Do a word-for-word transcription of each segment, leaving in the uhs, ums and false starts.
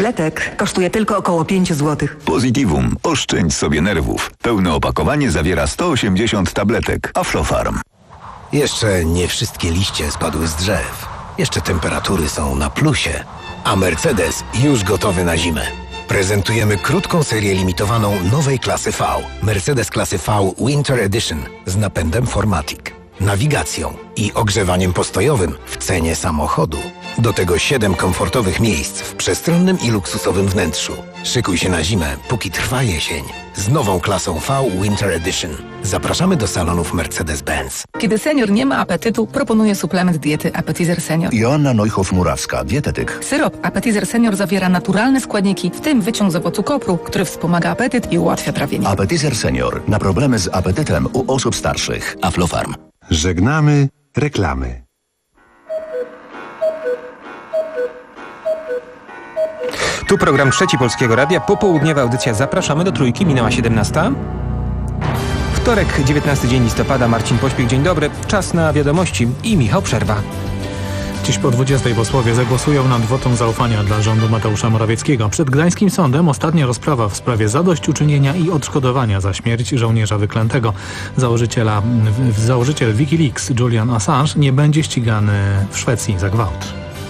tabletek kosztuje tylko około pięć złotych. Positivum. Oszczędź sobie nerwów. Pełne opakowanie zawiera sto osiemdziesiąt tabletek. Aflofarm. Jeszcze nie wszystkie liście spadły z drzew. Jeszcze temperatury są na plusie. A Mercedes już gotowy na zimę. Prezentujemy krótką serię limitowaną nowej klasy V. Mercedes klasy V Winter Edition z napędem four matic, nawigacją i ogrzewaniem postojowym w cenie samochodu. Do tego siedem komfortowych miejsc w przestronnym i luksusowym wnętrzu. Szykuj się na zimę, póki trwa jesień. Z nową klasą V Winter Edition. Zapraszamy do salonów Mercedes-Benz. Kiedy senior nie ma apetytu, proponuję suplement diety Appetizer Senior. Joanna Neuhoff-Murawska, dietetyk. Syrop Appetizer Senior zawiera naturalne składniki, w tym wyciąg z owocu kopru, który wspomaga apetyt i ułatwia trawienie. Appetizer Senior. Na problemy z apetytem u osób starszych. Aflofarm. Żegnamy reklamy. Tu program Trzeci Polskiego Radia. Popołudniowa audycja Zapraszamy do Trójki. Minęła siedemnasta. Wtorek, dziewiętnasty dzień listopada. Marcin Pośpiech, dzień dobry. Czas na wiadomości i Michał Przerwa. Dziś po dwudziestej posłowie zagłosują nad wotum zaufania dla rządu Mateusza Morawieckiego. Przed gdańskim sądem ostatnia rozprawa w sprawie zadośćuczynienia i odszkodowania za śmierć żołnierza wyklętego. Założyciela, założyciel Wikileaks Julian Assange nie będzie ścigany w Szwecji za gwałt.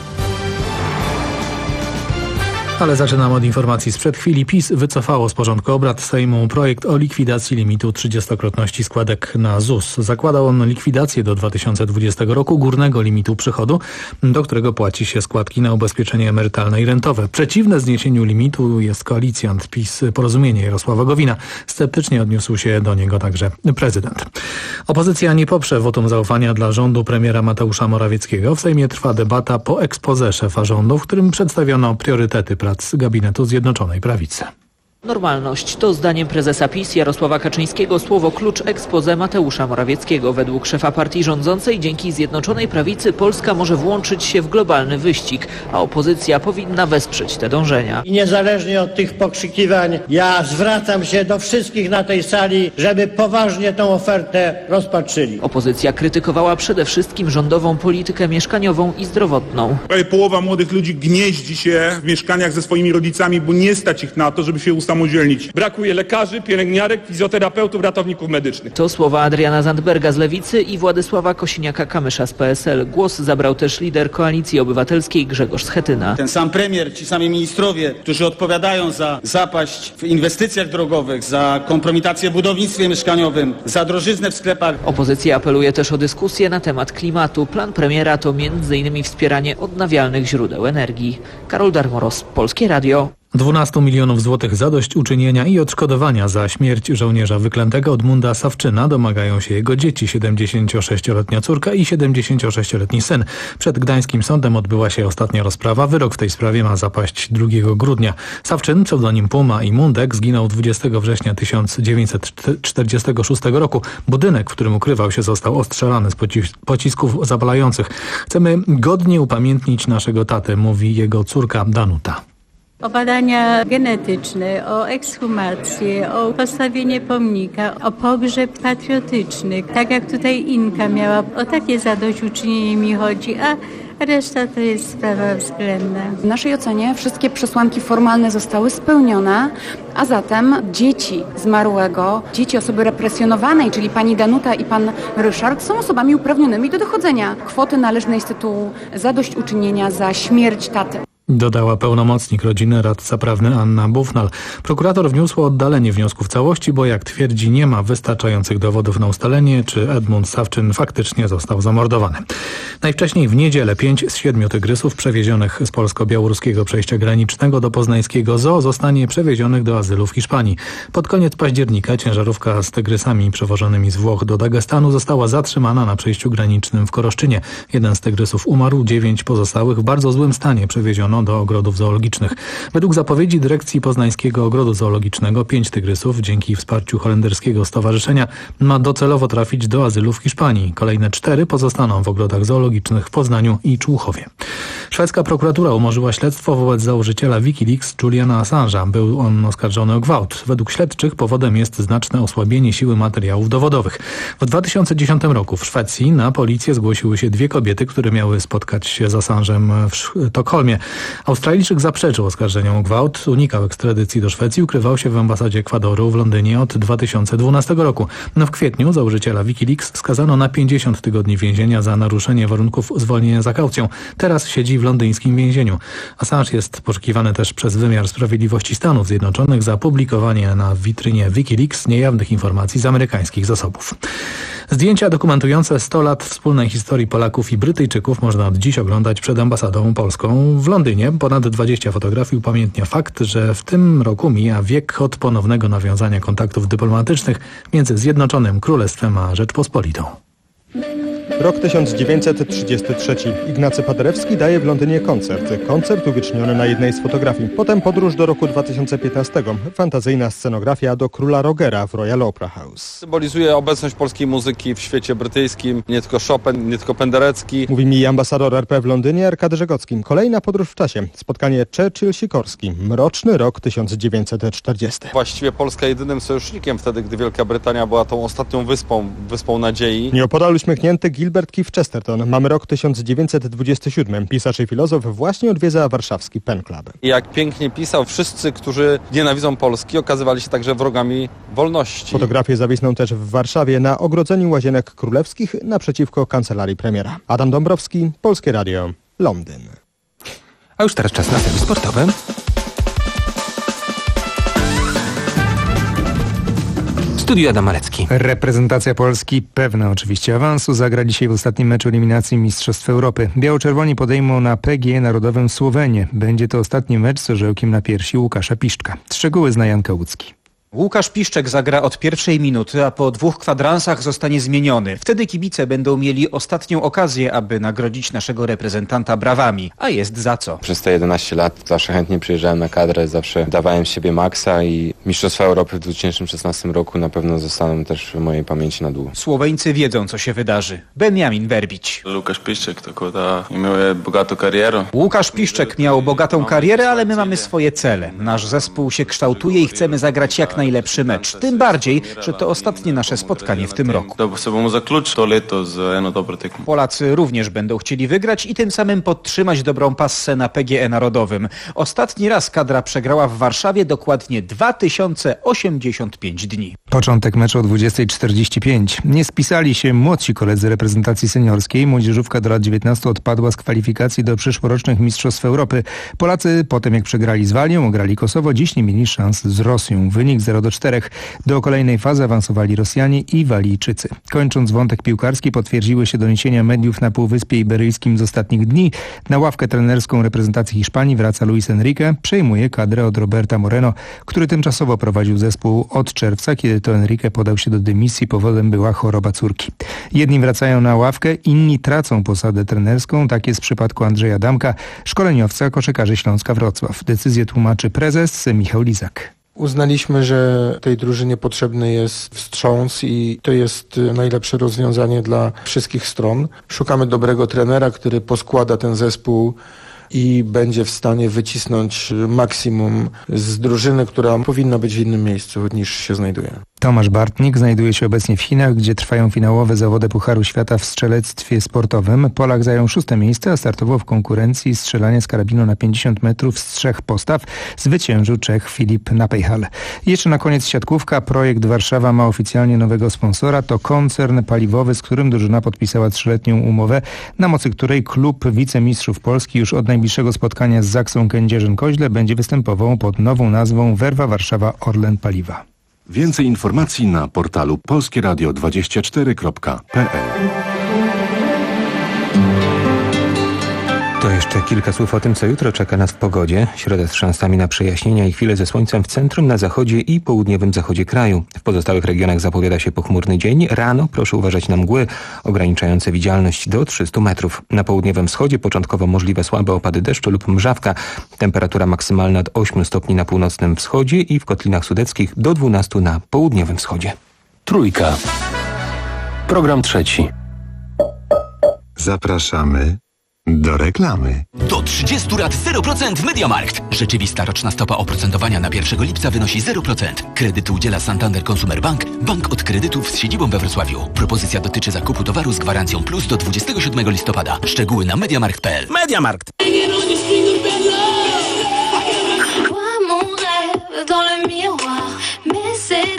Ale zaczynamy od informacji sprzed chwili. PiS wycofało z porządku obrad Sejmu projekt o likwidacji limitu trzydziestokrotności składek na Z U S. Zakładał on likwidację do dwa tysiące dwudziestego roku górnego limitu przychodu, do którego płaci się składki na ubezpieczenie emerytalne i rentowe. Przeciwne zniesieniu limitu jest koalicjant PiS Porozumienie Jarosława Gowina. Sceptycznie odniósł się do niego także prezydent. Opozycja nie poprze wotum zaufania dla rządu premiera Mateusza Morawieckiego. W Sejmie trwa debata po exposé szefa rządu, w którym przedstawiono priorytety prac gabinetu Zjednoczonej Prawicy. Normalność to zdaniem prezesa PiS Jarosława Kaczyńskiego słowo klucz expose Mateusza Morawieckiego. Według szefa partii rządzącej dzięki Zjednoczonej Prawicy Polska może włączyć się w globalny wyścig, a opozycja powinna wesprzeć te dążenia. I niezależnie od tych pokrzykiwań ja zwracam się do wszystkich na tej sali, żeby poważnie tę ofertę rozpatrzyli. Opozycja krytykowała przede wszystkim rządową politykę mieszkaniową i zdrowotną. Prawie połowa młodych ludzi gnieździ się w mieszkaniach ze swoimi rodzicami, bo nie stać ich na to, żeby się ustawić. Brakuje lekarzy, pielęgniarek, fizjoterapeutów, ratowników medycznych. To słowa Adriana Zandberga z Lewicy i Władysława Kosiniaka-Kamysza z P S L. Głos zabrał też lider Koalicji Obywatelskiej Grzegorz Schetyna. Ten sam premier, ci sami ministrowie, którzy odpowiadają za zapaść w inwestycjach drogowych, za kompromitację w budownictwie mieszkaniowym, za drożyznę w sklepach. Opozycja apeluje też o dyskusję na temat klimatu. Plan premiera to między innymi wspieranie odnawialnych źródeł energii. Karol Darmoros, Polskie Radio. dwanaście milionów złotych zadośćuczynienia i odszkodowania za śmierć żołnierza wyklętego Edmunda Sawczyna domagają się jego dzieci, siedemdziesięciosześcioletnia córka i siedemdziesięciosześcioletni syn. Przed gdańskim sądem odbyła się ostatnia rozprawa. Wyrok w tej sprawie ma zapaść drugiego grudnia. Sawczyn, pseudonim Puma i Mundek, zginął dwudziestego września tysiąc dziewięćset czterdziestego szóstego roku. Budynek, w którym ukrywał się, został ostrzelany z pocisków zapalających. Chcemy godnie upamiętnić naszego tatę, mówi jego córka Danuta. O badania genetyczne, o ekshumację, o postawienie pomnika, o pogrzeb patriotyczny. Tak jak tutaj Inka miała, o takie zadośćuczynienie mi chodzi, a reszta to jest sprawa względna. W naszej ocenie wszystkie przesłanki formalne zostały spełnione, a zatem dzieci zmarłego, dzieci osoby represjonowanej, czyli pani Danuta i pan Ryszard, są osobami uprawnionymi do dochodzenia kwoty należnej z tytułu zadośćuczynienia za śmierć taty. Dodała pełnomocnik rodziny, radca prawny Anna Bufnal. Prokurator wniósł o oddalenie wniosku w całości, bo jak twierdzi, nie ma wystarczających dowodów na ustalenie, czy Edmund Sawczyn faktycznie został zamordowany. Najwcześniej w niedzielę pięć z siedmiu tygrysów przewiezionych z polsko-białoruskiego przejścia granicznego do poznańskiego zoo zostanie przewiezionych do azylu w Hiszpanii. Pod koniec października ciężarówka z tygrysami przewożonymi z Włoch do Dagestanu została zatrzymana na przejściu granicznym w Koroszczynie. Jeden z tygrysów umarł, dziewięć pozostałych w bardzo złym stanie przewieziono do ogrodów zoologicznych. Według zapowiedzi dyrekcji Poznańskiego Ogrodu Zoologicznego pięć tygrysów dzięki wsparciu holenderskiego stowarzyszenia ma docelowo trafić do azylu w Hiszpanii. Kolejne cztery pozostaną w ogrodach zoologicznych w Poznaniu i Człuchowie. Szwedzka prokuratura umorzyła śledztwo wobec założyciela Wikileaks Juliana Assange'a. Był on oskarżony o gwałt. Według śledczych powodem jest znaczne osłabienie siły materiałów dowodowych. W dwa tysiące dziesiątym roku w Szwecji na policję zgłosiły się dwie kobiety, które miały spotkać się z Assange'em w Sztokholmie. Australijczyk zaprzeczył oskarżeniom o gwałt, unikał ekstradycji do Szwecji, ukrywał się w ambasadzie Ekwadoru w Londynie od dwa tysiące dwunastego roku. No w kwietniu założyciela Wikileaks skazano na pięćdziesiąt tygodni więzienia za naruszenie warunków zwolnienia za kaucją. Teraz siedzi w londyńskim więzieniu. Assange jest poszukiwany też przez wymiar sprawiedliwości Stanów Zjednoczonych za publikowanie na witrynie Wikileaks niejawnych informacji z amerykańskich zasobów. Zdjęcia dokumentujące sto lat wspólnej historii Polaków i Brytyjczyków można od dziś oglądać przed ambasadą polską w Londynie. Ponad dwadzieścia fotografii upamiętnia fakt, że w tym roku mija wiek od ponownego nawiązania kontaktów dyplomatycznych między Zjednoczonym Królestwem a Rzeczpospolitą. Rok tysiąc dziewięćset trzydziesty trzeci. Ignacy Paderewski daje w Londynie koncert. Koncert uwieczniony na jednej z fotografii. Potem podróż do roku dwa tysiące piętnastego. Fantazyjna scenografia do Króla Rogera w Royal Opera House. Symbolizuje obecność polskiej muzyki w świecie brytyjskim. Nie tylko Chopin, nie tylko Penderecki. Mówi mi ambasador R P w Londynie Arkady Żegocki. Kolejna podróż w czasie. Spotkanie Churchill-Sikorski. Mroczny rok tysiąc dziewięćset czterdziesty. Właściwie Polska jedynym sojusznikiem wtedy, gdy Wielka Brytania była tą ostatnią wyspą, wyspą nadziei. Nieopodal uśmiechnięty Gilbert Keith Chesterton. Mamy rok tysiąc dziewięćset dwudziesty siódmy. Pisarz i filozof właśnie odwiedza warszawski Pen Club. I jak pięknie pisał, wszyscy, którzy nienawidzą Polski, okazywali się także wrogami wolności. Fotografie zawisną też w Warszawie na ogrodzeniu Łazienek Królewskich naprzeciwko kancelarii premiera. Adam Dąbrowski, Polskie Radio, Londyn. A już teraz czas na serwis sportowy. Studio Adam Malecki. Reprezentacja Polski pewna oczywiście awansu zagra dzisiaj w ostatnim meczu eliminacji Mistrzostw Europy. Biało-czerwoni podejmą na P G E Narodowym Słowenię. Będzie to ostatni mecz z orzełkiem na piersi Łukasza Piszczka. Szczegóły zna Jan Kałucki. Łukasz Piszczek zagra od pierwszej minuty, a po dwóch kwadransach zostanie zmieniony. Wtedy kibice będą mieli ostatnią okazję, aby nagrodzić naszego reprezentanta brawami, a jest za co. Przez te jedenaście lat zawsze chętnie przyjeżdżałem na kadrę, zawsze dawałem z siebie maksa i Mistrzostwa Europy w dwa tysiące szesnastym roku na pewno zostaną też w mojej pamięci na długo. Słoweńcy wiedzą, co się wydarzy. Benjamin Verbić. Łukasz Piszczek miał bogatą karierę. Łukasz Piszczek miał bogatą karierę, ale my mamy swoje cele. Nasz zespół się kształtuje i chcemy zagrać jak najlepiej. Najlepszy mecz. Tym bardziej, że to ostatnie nasze spotkanie w tym roku. Polacy również będą chcieli wygrać i tym samym podtrzymać dobrą passę na P G E Narodowym. Ostatni raz kadra przegrała w Warszawie dokładnie dwa tysiące osiemdziesiąt pięć dni. Początek meczu o dwudziestej czterdzieści pięć. Nie spisali się młodsi koledzy reprezentacji seniorskiej. Młodzieżówka do lat dziewiętnastu odpadła z kwalifikacji do przyszłorocznych Mistrzostw Europy. Polacy potem jak przegrali z Walią, ograli Kosowo, dziś nie mieli szans z Rosją. Wynik zero do czterech. Do kolejnej fazy awansowali Rosjanie i Walijczycy. Kończąc wątek piłkarski, potwierdziły się doniesienia mediów na Półwyspie Iberyjskim z ostatnich dni. Na ławkę trenerską reprezentacji Hiszpanii wraca Luis Enrique, przejmuje kadrę od Roberta Moreno, który tymczasowo prowadził zespół od czerwca, kiedy to Enrique podał się do dymisji, powodem była choroba córki. Jedni wracają na ławkę, inni tracą posadę trenerską. Tak jest w przypadku Andrzeja Adamka, szkoleniowca koszykarzy Śląska Wrocław. Decyzję tłumaczy prezes Michał Lizak. Uznaliśmy, że tej drużynie potrzebny jest wstrząs i to jest najlepsze rozwiązanie dla wszystkich stron. Szukamy dobrego trenera, który poskłada ten zespół i będzie w stanie wycisnąć maksimum z drużyny, która powinna być w innym miejscu niż się znajduje. Tomasz Bartnik znajduje się obecnie w Chinach, gdzie trwają finałowe zawody Pucharu Świata w strzelectwie sportowym. Polak zajął szóste miejsce, a startował w konkurencji strzelania z karabinu na pięćdziesiąt metrów z trzech postaw. Zwyciężył Czech Filip Napejhal. Jeszcze na koniec siatkówka. Projekt Warszawa ma oficjalnie nowego sponsora. To koncern paliwowy, z którym drużyna podpisała trzyletnią umowę, na mocy której klub wicemistrzów Polski już od najbliższego spotkania z Zaksą Kędzierzyn-Koźle będzie występował pod nową nazwą Werwa Warszawa Orlen Paliwa. Więcej informacji na portalu polskie radio dwadzieścia cztery kropka p l. To jeszcze kilka słów o tym, co jutro czeka nas w pogodzie. Środa z szansami na przejaśnienia i chwile ze słońcem w centrum, na zachodzie i południowym zachodzie kraju. W pozostałych regionach zapowiada się pochmurny dzień. Rano proszę uważać na mgły ograniczające widzialność do trzystu metrów. Na południowym wschodzie początkowo możliwe słabe opady deszczu lub mrzawka. Temperatura maksymalna od ośmiu stopni na północnym wschodzie i w kotlinach sudeckich do dwunastu na południowym wschodzie. Trójka. Program trzeci. Zapraszamy do reklamy. Do trzydziestu lat zero procent w MediaMarkt. Rzeczywista roczna stopa oprocentowania na pierwszego lipca wynosi zero procent. Kredyt udziela Santander Consumer Bank, bank od kredytów z siedzibą we Wrocławiu. Propozycja dotyczy zakupu towaru z gwarancją plus do dwudziestego siódmego listopada. Szczegóły na mediamarkt kropka p l. MediaMarkt. dans le miroir, mais c'est...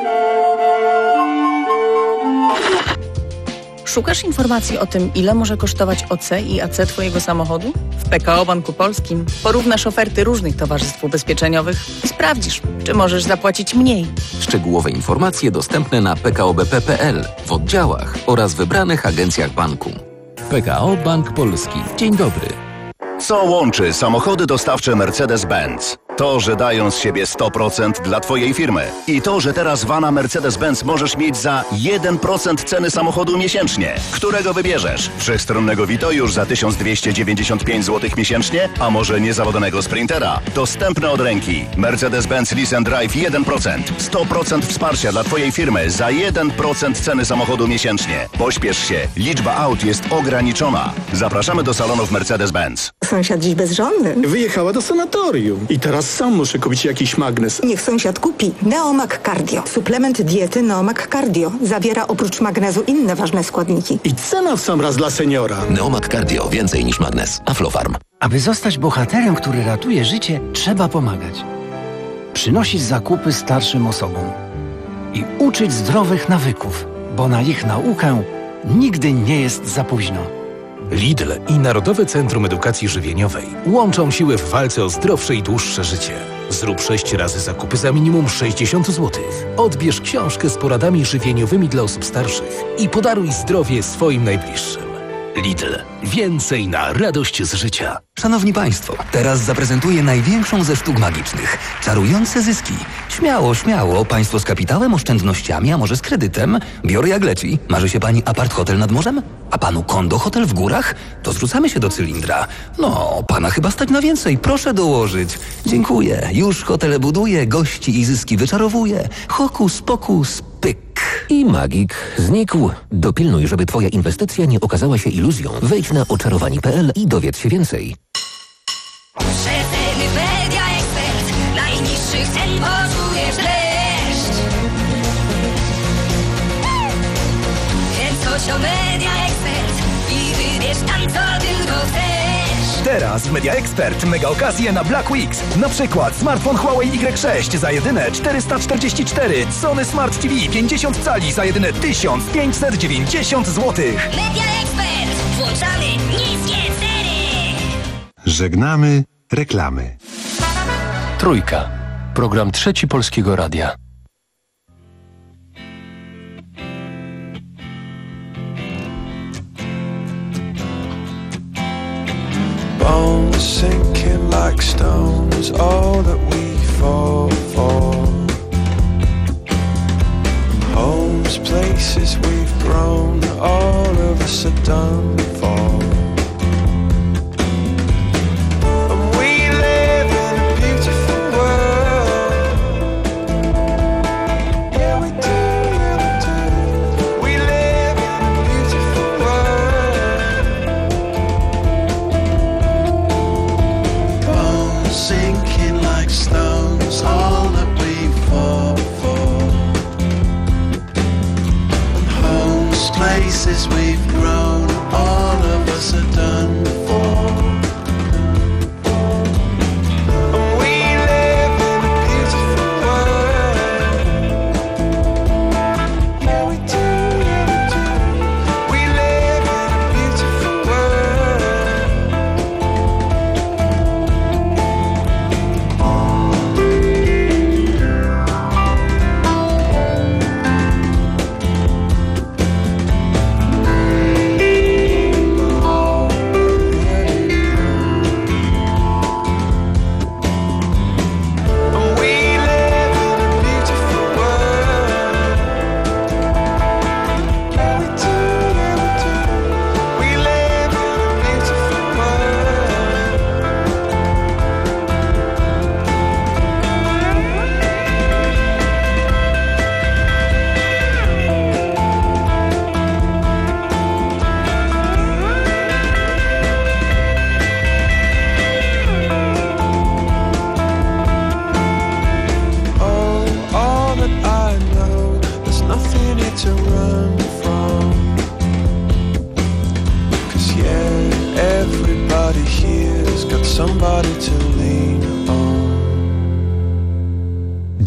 Szukasz informacji o tym, ile może kosztować O C i A C twojego samochodu? W P K O Banku Polskim porównasz oferty różnych towarzystw ubezpieczeniowych i sprawdzisz, czy możesz zapłacić mniej. Szczegółowe informacje dostępne na p k o b p kropka p l, w oddziałach oraz wybranych agencjach banku. P K O Bank Polski. Dzień dobry. Co łączy samochody dostawcze Mercedes-Benz? To, że dają z siebie sto procent dla Twojej firmy. I to, że teraz vana Mercedes-Benz możesz mieć za jeden procent ceny samochodu miesięcznie. Którego wybierzesz? Wszechstronnego Vito już za tysiąc dwieście dziewięćdziesiąt pięć złotych miesięcznie? A może niezawodnego Sprintera? Dostępne od ręki. Mercedes-Benz Lease and Drive jeden procent. sto procent wsparcia dla Twojej firmy za jeden procent ceny samochodu miesięcznie. Pośpiesz się. Liczba aut jest ograniczona. Zapraszamy do salonów Mercedes-Benz. Sąsiad dziś bezżonny. Wyjechała do sanatorium. I teraz sam muszę kupić jakiś magnes. Niech sąsiad kupi Neomag Cardio. Suplement diety Neomag Cardio. Zawiera oprócz magnezu inne ważne składniki. I cena w sam raz dla seniora. Neomag Cardio. Więcej niż magnes. Aflofarm. Aby zostać bohaterem, który ratuje życie, trzeba pomagać. Przynosić zakupy starszym osobom. I uczyć zdrowych nawyków, bo na ich naukę nigdy nie jest za późno. Lidl i Narodowe Centrum Edukacji Żywieniowej łączą siły w walce o zdrowsze i dłuższe życie. Zrób sześć razy zakupy za minimum sześćdziesiąt złotych. Odbierz książkę z poradami żywieniowymi dla osób starszych i podaruj zdrowie swoim najbliższym. Lidl. Więcej na radość z życia. Szanowni Państwo, teraz zaprezentuję największą ze sztuk magicznych. Czarujące zyski. Śmiało, śmiało. Państwo z kapitałem, oszczędnościami, a może z kredytem. Biorę jak leci. Marzy się Pani apart hotel nad morzem? A Panu kondo hotel w górach? To zrzucamy się do cylindra. No, Pana chyba stać na więcej. Proszę dołożyć. Dziękuję. Już hotele buduję, gości i zyski wyczarowuję. Hokus pokus pyk. I magik znikł. Dopilnuj, żeby Twoja inwestycja nie okazała się iluzją. Wejdź na oczarowani kropka p l i dowiedz się więcej. Rzetelny Media Expert. Najniższych cen poczujesz dreszcz. Więc chodź o Media Expert i wybierz tam, co tylko chcesz. Teraz w Media Expert mega okazje na Black Weeks. Na przykład smartfon Huawei Y sześć za jedyne czterysta czterdzieści cztery, Sony Smart T V pięćdziesiąt cali za jedyne tysiąc pięćset dziewięćdziesiąt złotych. Media Expert. Włączamy niskie ceny. Żegnamy reklamy. Trójka. Program Trzeci Polskiego Radia. Bones sinking like stones, all that we fall for. Homes, places we've grown, all of us are done for. And we live in a beautiful world. Yeah, we do, yeah, we do. We live in a beautiful world. Bones sinking like stones, all that we fall for. And homes, places we've grown, all of us are done for. And we live in a beautiful world. Yeah, we do, yeah, we do. We live in a beautiful world. And we live in a beautiful world. Yeah, we do, yeah, we do. We live in a beautiful world. Oh, all that I know, there's nothing here to run from. 'Cause yeah, everybody here's got somebody to lean on.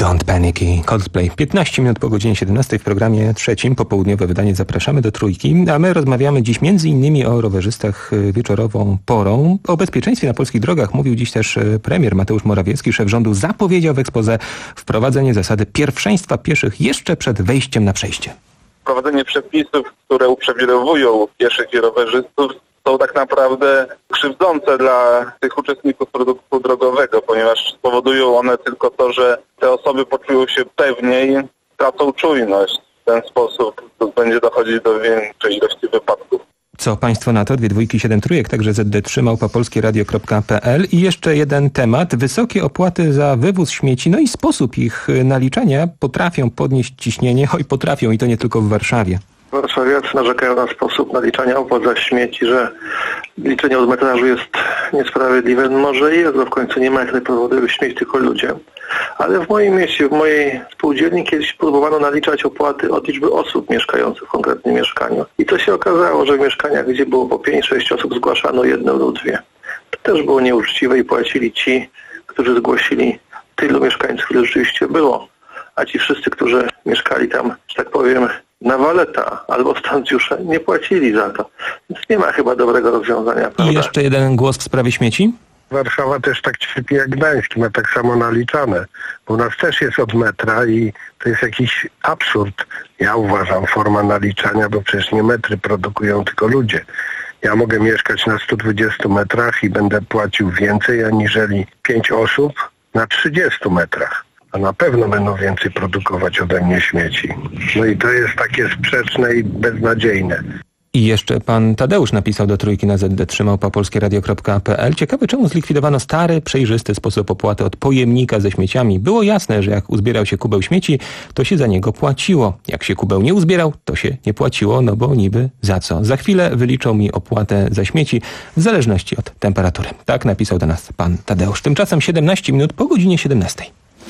Don't Panic i Coldplay. piętnaście minut po godzinie siedemnastej w programie trzecim, popołudniowe wydanie Zapraszamy do Trójki, a my rozmawiamy dziś między innymi o rowerzystach wieczorową porą. O bezpieczeństwie na polskich drogach mówił dziś też premier Mateusz Morawiecki. Szef rządu zapowiedział w exposé wprowadzenie zasady pierwszeństwa pieszych jeszcze przed wejściem na przejście. Wprowadzenie przepisów, które uprzywilejowują pieszych i rowerzystów, są tak naprawdę krzywdzące dla tych uczestników produktu drogowego, ponieważ spowodują one tylko to, że te osoby poczują się pewniej, tracą czujność. W ten sposób będzie dochodzić do większej ilości wypadków. Co państwo na to? Dwie dwójki, siedem trójek, także zet de trzy małpa polskieradio kropka pe el. I jeszcze jeden temat. Wysokie opłaty za wywóz śmieci, no i sposób ich naliczania potrafią podnieść ciśnienie, oj potrafią i to nie tylko w Warszawie. Warszawiacy narzekają na sposób naliczania opłat za śmieci, że liczenie od metrażu jest niesprawiedliwe. Może i jest, bo w końcu nie metry powodują śmieć, tylko ludzie. Ale w moim mieście, w mojej spółdzielni kiedyś próbowano naliczać opłaty od liczby osób mieszkających w konkretnym mieszkaniu. I to się okazało, że w mieszkaniach, gdzie było po pięć sześć osób, zgłaszano jedno lub dwie. To też było nieuczciwe i płacili ci, którzy zgłosili tylu mieszkańców, ile rzeczywiście było. A ci wszyscy, którzy mieszkali tam, że tak powiem, na waleta albo stancjusze, nie płacili za to. Więc nie ma chyba dobrego rozwiązania. Prawda? I jeszcze jeden głos w sprawie śmieci. Warszawa też tak cierpi jak Gdańsk, ma tak samo naliczane. Bo u nas też jest od metra i to jest jakiś absurd. Ja uważam, forma naliczania, bo przecież nie metry produkują, tylko ludzie. Ja mogę mieszkać na stu dwudziestu metrach i będę płacił więcej aniżeli pięć osób na trzydziestu metrach. A na pewno będą więcej produkować ode mnie śmieci. No i to jest takie sprzeczne i beznadziejne. I jeszcze pan Tadeusz napisał do Trójki na zet de trzy małpa polskieradio kropka pe el. Ciekawe, czemu zlikwidowano stary, przejrzysty sposób opłaty od pojemnika ze śmieciami. Było jasne, że jak uzbierał się kubeł śmieci, to się za niego płaciło. Jak się kubeł nie uzbierał, to się nie płaciło, no bo niby za co. Za chwilę wyliczą mi opłatę za śmieci w zależności od temperatury. Tak napisał do nas pan Tadeusz. Tymczasem siedemnaście minut po godzinie siedemnastej.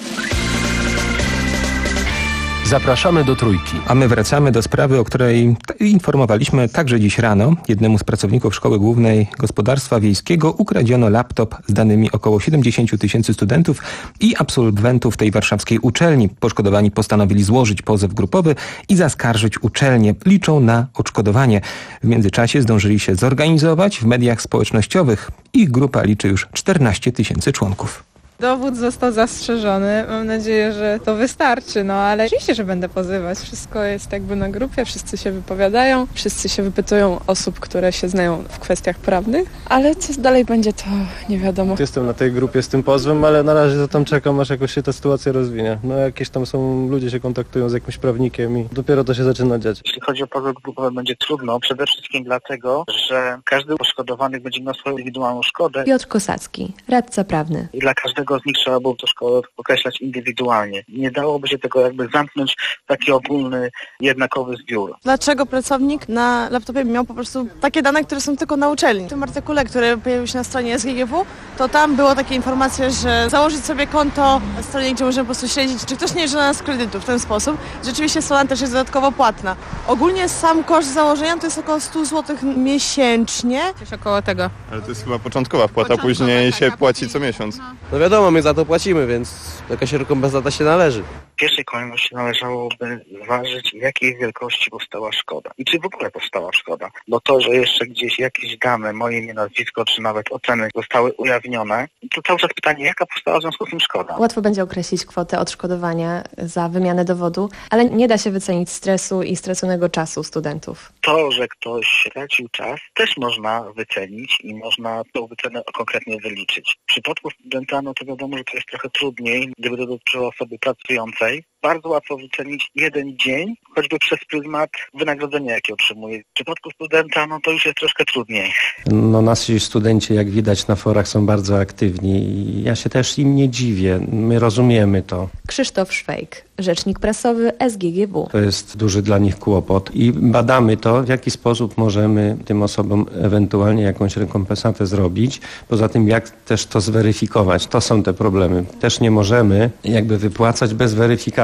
Zapraszamy do Trójki. A my wracamy do sprawy, o której t- informowaliśmy także dziś rano. Jednemu z pracowników Szkoły Głównej Gospodarstwa Wiejskiego ukradziono laptop z danymi około siedemdziesięciu tysięcy studentów i absolwentów tej warszawskiej uczelni. Poszkodowani postanowili złożyć pozew grupowy i zaskarżyć uczelnię. Liczą na odszkodowanie. W międzyczasie zdążyli się zorganizować w mediach społecznościowych. Ich grupa liczy już czternaście tysięcy członków. Dowód został zastrzeżony. Mam nadzieję, że to wystarczy, no ale oczywiście, że będę pozywać. Wszystko jest jakby na grupie, wszyscy się wypowiadają, wszyscy się wypytują osób, które się znają w kwestiach prawnych, ale co dalej będzie, to nie wiadomo. Jestem na tej grupie z tym pozwem, ale na razie to tam czekam, aż jakoś się ta sytuacja rozwinie. No jakieś tam są, ludzie się kontaktują z jakimś prawnikiem i dopiero to się zaczyna dziać. Jeśli chodzi o pozew grupowy, będzie trudno, przede wszystkim dlatego, że każdy poszkodowany będzie miał swoją indywidualną szkodę. Piotr Kosacki, radca prawny. I dla każdego z nich trzeba było to szkołę określać indywidualnie. Nie dałoby się tego jakby zamknąć w taki ogólny, jednakowy zbiór. Dlaczego pracownik na laptopie miał po prostu takie dane, które są tylko na uczelni? W tym artykule, który pojawił się na stronie S G G W, to tam było takie informacje, że założyć sobie konto na stronie, gdzie możemy po prostu śledzić, czy ktoś nie bierze na nas kredytu w ten sposób. Rzeczywiście strona też jest dodatkowo płatna. Ogólnie sam koszt założenia to jest około stu złotych miesięcznie. Coś około tego. Ale to jest chyba początkowa wpłata, początkowa, później tak, się płaci co miesiąc. No. no wiadomo, my za to płacimy, więc jakaś rekompensata się należy. W pierwszej kolejności należałoby zważyć, jakiej wielkości powstała szkoda. I czy w ogóle powstała szkoda. Bo to, że jeszcze gdzieś jakieś dane, moje imię, nazwisko, czy nawet oceny zostały ujawnione, to cały czas pytanie, jaka powstała w związku z tym szkoda. Łatwo będzie określić kwotę odszkodowania za wymianę dowodu, ale nie da się wycenić stresu i straconego czasu studentów. To, że ktoś stracił czas, też można wycenić i można tą wycenę konkretnie wyliczyć. W przypadku studenta, no to wiadomo, że to jest trochę trudniej, gdyby to dotyczyło osoby pracującej. Bardzo łatwo wycenić jeden dzień, choćby przez pryzmat wynagrodzenia, jakie otrzymuje. W przypadku studenta, no to już jest troszkę trudniej. No nasi studenci, jak widać na forach, są bardzo aktywni i ja się też im nie dziwię. My rozumiemy to. Krzysztof Szwejk, rzecznik prasowy S G G W. To jest duży dla nich kłopot i badamy to, w jaki sposób możemy tym osobom ewentualnie jakąś rekompensatę zrobić. Poza tym, jak też to zweryfikować. To są te problemy. Też nie możemy jakby wypłacać bez weryfikacji.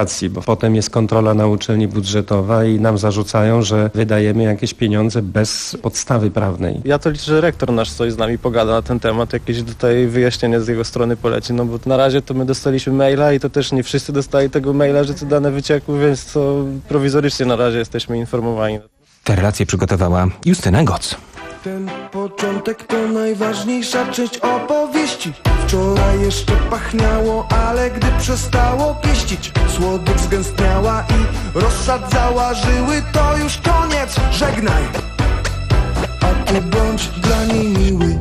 sytuacji, bo potem jest kontrola na uczelni budżetowa i nam zarzucają, że wydajemy jakieś pieniądze bez podstawy prawnej. Ja to liczę, że rektor nasz coś z nami pogada na ten temat, jakieś tutaj wyjaśnienie z jego strony poleci, no bo na razie to my dostaliśmy maila i to też nie wszyscy dostali tego maila, że te dane wyciekły, więc to prowizorycznie na razie jesteśmy informowani. Te relacje przygotowała Justyna Goc. Ten początek to najważniejsza część opowieści. Wczoraj jeszcze pachniało, ale gdy przestało pieścić, słodycz zgęstniała i rozsadzała żyły, to już koniec, żegnaj. A ty bądź dla niej miły.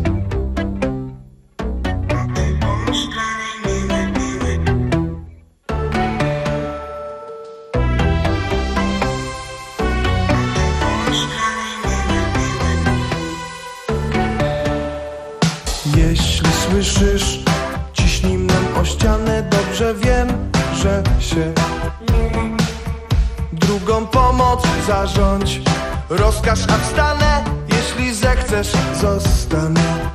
Jeśli słyszysz, ciśnij nam o ścianę. Dobrze wiem, że się drugą pomoc zarządź. Rozkaż, a wstanę. Jeśli zechcesz, zostanę.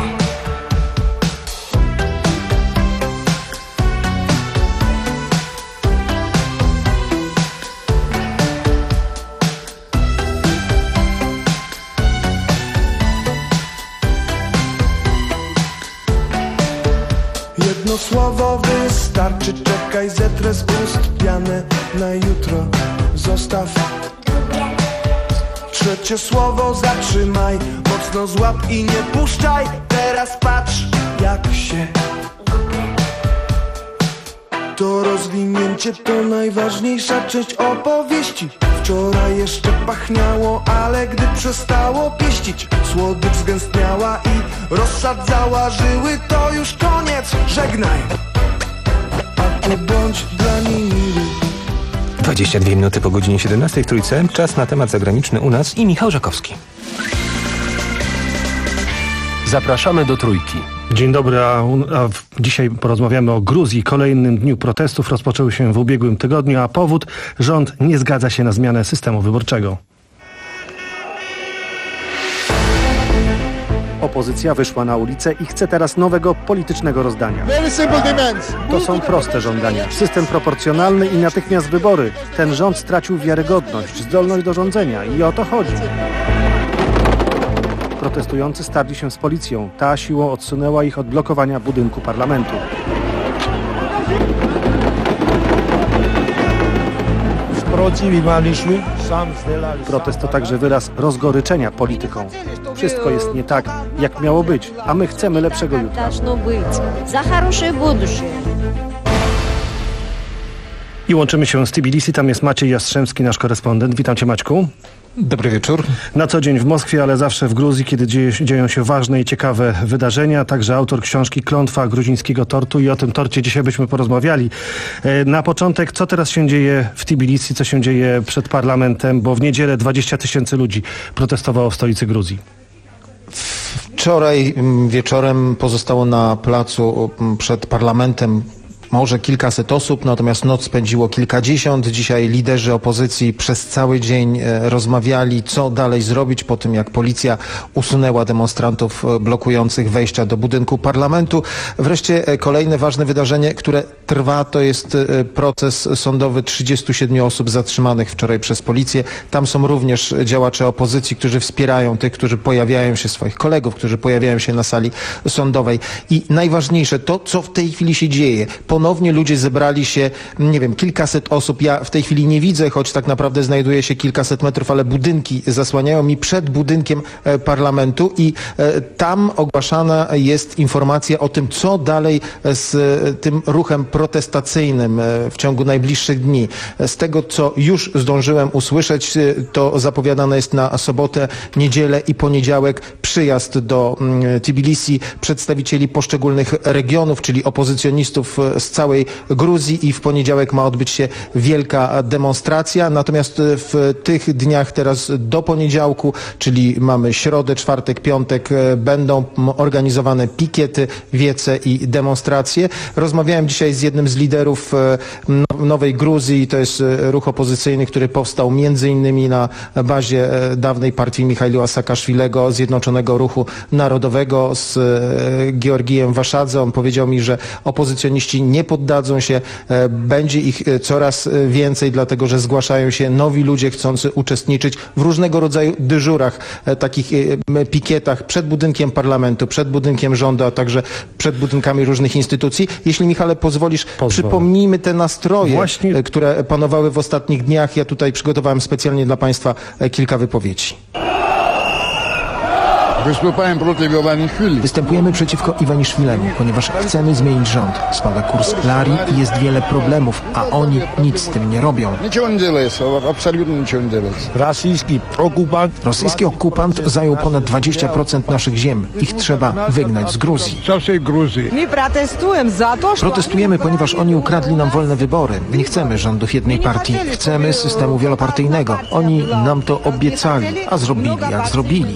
Jedno słowo wystarczy, czekaj, zetrę z ust pianę na jutro, zostaw. Trzecie słowo zatrzymaj, mocno złap i nie puszczaj. Teraz patrz, jak się to rozwinięcie to najważniejsza część opowieści. Wczoraj jeszcze pachniało, ale gdy przestało pieścić, słodycz zgęstniała i rozsadzała żyły, to już koniec, żegnaj. A ty bądź dla niej miły. dwadzieścia dwie minuty po godzinie siedemnastej w Trójce. Czas na temat zagraniczny u nas i Michał Żakowski. Zapraszamy do Trójki. Dzień dobry, a, a w, dzisiaj porozmawiamy o Gruzji. Kolejnym dniu protestów rozpoczęły się w ubiegłym tygodniu, a powód: rząd nie zgadza się na zmianę systemu wyborczego. Opozycja wyszła na ulicę i chce teraz nowego politycznego rozdania. To są proste żądania. System proporcjonalny i natychmiast wybory. Ten rząd stracił wiarygodność, zdolność do rządzenia i o to chodzi. Protestujący starli się z policją. Ta siłą odsunęła ich od blokowania budynku parlamentu. Protest to także wyraz rozgoryczenia polityką. Wszystko jest nie tak, jak miało być, a my chcemy lepszego jutra. I łączymy się z Tbilisi, tam jest Maciej Jastrzębski, nasz korespondent. Witam cię, Maćku. Dobry wieczór. Na co dzień w Moskwie, ale zawsze w Gruzji, kiedy dzieje, dzieją się ważne i ciekawe wydarzenia. Także autor książki Klątwa gruzińskiego tortu i o tym torcie dzisiaj byśmy porozmawiali. Na początek, co teraz się dzieje w Tbilisi, co się dzieje przed parlamentem, bo w niedzielę dwadzieścia tysięcy ludzi protestowało w stolicy Gruzji. Wczoraj wieczorem pozostało na placu przed parlamentem może kilkaset osób, natomiast noc spędziło kilkadziesiąt. Dzisiaj liderzy opozycji przez cały dzień rozmawiali, co dalej zrobić po tym, jak policja usunęła demonstrantów blokujących wejścia do budynku parlamentu. Wreszcie kolejne ważne wydarzenie, które trwa, to jest proces sądowy trzydziestu siedmiu osób zatrzymanych wczoraj przez policję. Tam są również działacze opozycji, którzy wspierają tych, którzy pojawiają się, swoich kolegów, którzy pojawiają się na sali sądowej. I najważniejsze to, co w tej chwili się dzieje. Ponownie ludzie zebrali się, nie wiem, kilkaset osób. Ja w tej chwili nie widzę, choć tak naprawdę znajduje się kilkaset metrów, ale budynki zasłaniają mi przed budynkiem parlamentu i tam ogłaszana jest informacja o tym, co dalej z tym ruchem protestacyjnym w ciągu najbliższych dni. Z tego, co już zdążyłem usłyszeć, to zapowiadane jest na sobotę, niedzielę i poniedziałek przyjazd do Tbilisi przedstawicieli poszczególnych regionów, czyli opozycjonistów z całej Gruzji, i w poniedziałek ma odbyć się wielka demonstracja. Natomiast w tych dniach teraz do poniedziałku, czyli mamy środę, czwartek, piątek, będą organizowane pikiety, wiece i demonstracje. Rozmawiałem dzisiaj z jednym z liderów Nowej Gruzji. To jest ruch opozycyjny, który powstał między innymi na bazie dawnej partii Michaiła Saakaszwilego, Zjednoczonego Ruchu Narodowego, z Georgijem Waszadze. On powiedział mi, że opozycjoniści nie nie poddadzą się, będzie ich coraz więcej, dlatego że zgłaszają się nowi ludzie chcący uczestniczyć w różnego rodzaju dyżurach, takich pikietach przed budynkiem parlamentu, przed budynkiem rządu, a także przed budynkami różnych instytucji. Jeśli, Michale, pozwolisz, Pozwolę. przypomnijmy te nastroje, Właśnie... które panowały w ostatnich dniach. Ja tutaj przygotowałem specjalnie dla Państwa kilka wypowiedzi. Występujemy przeciwko Iwaniszwilemu, ponieważ chcemy zmienić rząd. Spada kurs lari i jest wiele problemów, a oni nic z tym nie robią. Rosyjski okupant, Rosyjski okupant zajął ponad dwadzieścia procent naszych ziem. Ich trzeba wygnać z Gruzji. Protestujemy, ponieważ oni ukradli nam wolne wybory. Nie chcemy rządów jednej partii, chcemy systemu wielopartyjnego. Oni nam to obiecali, a zrobili jak zrobili.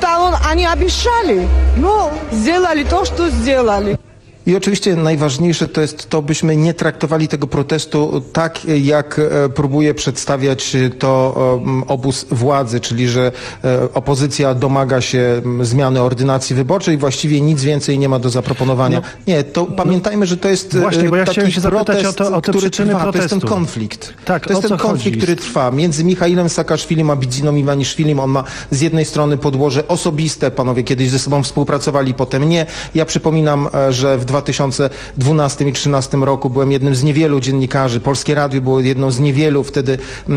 Они обещали, но сделали то, что сделали. I oczywiście najważniejsze to jest to, byśmy nie traktowali tego protestu tak, jak próbuje przedstawiać to obóz władzy, czyli że opozycja domaga się zmiany ordynacji wyborczej i właściwie nic więcej nie ma do zaproponowania. No, nie, to pamiętajmy, że to jest Właśnie, bo ja taki chciałem się zapytać protest, o, to, o te który przyczyny trwa. protestu. To jest ten konflikt. Tak, to jest ten konflikt, chodzi? który trwa między Michailem Saakaszwilim a Bidziną Iwaniszwilim. On ma z jednej strony podłoże osobiste, panowie kiedyś ze sobą współpracowali, potem nie. Ja przypominam, że w dwa tysiące dwunastym i dwa tysiące trzynastym roku byłem jednym z niewielu dziennikarzy. Polskie Radio było jedną z niewielu wtedy e,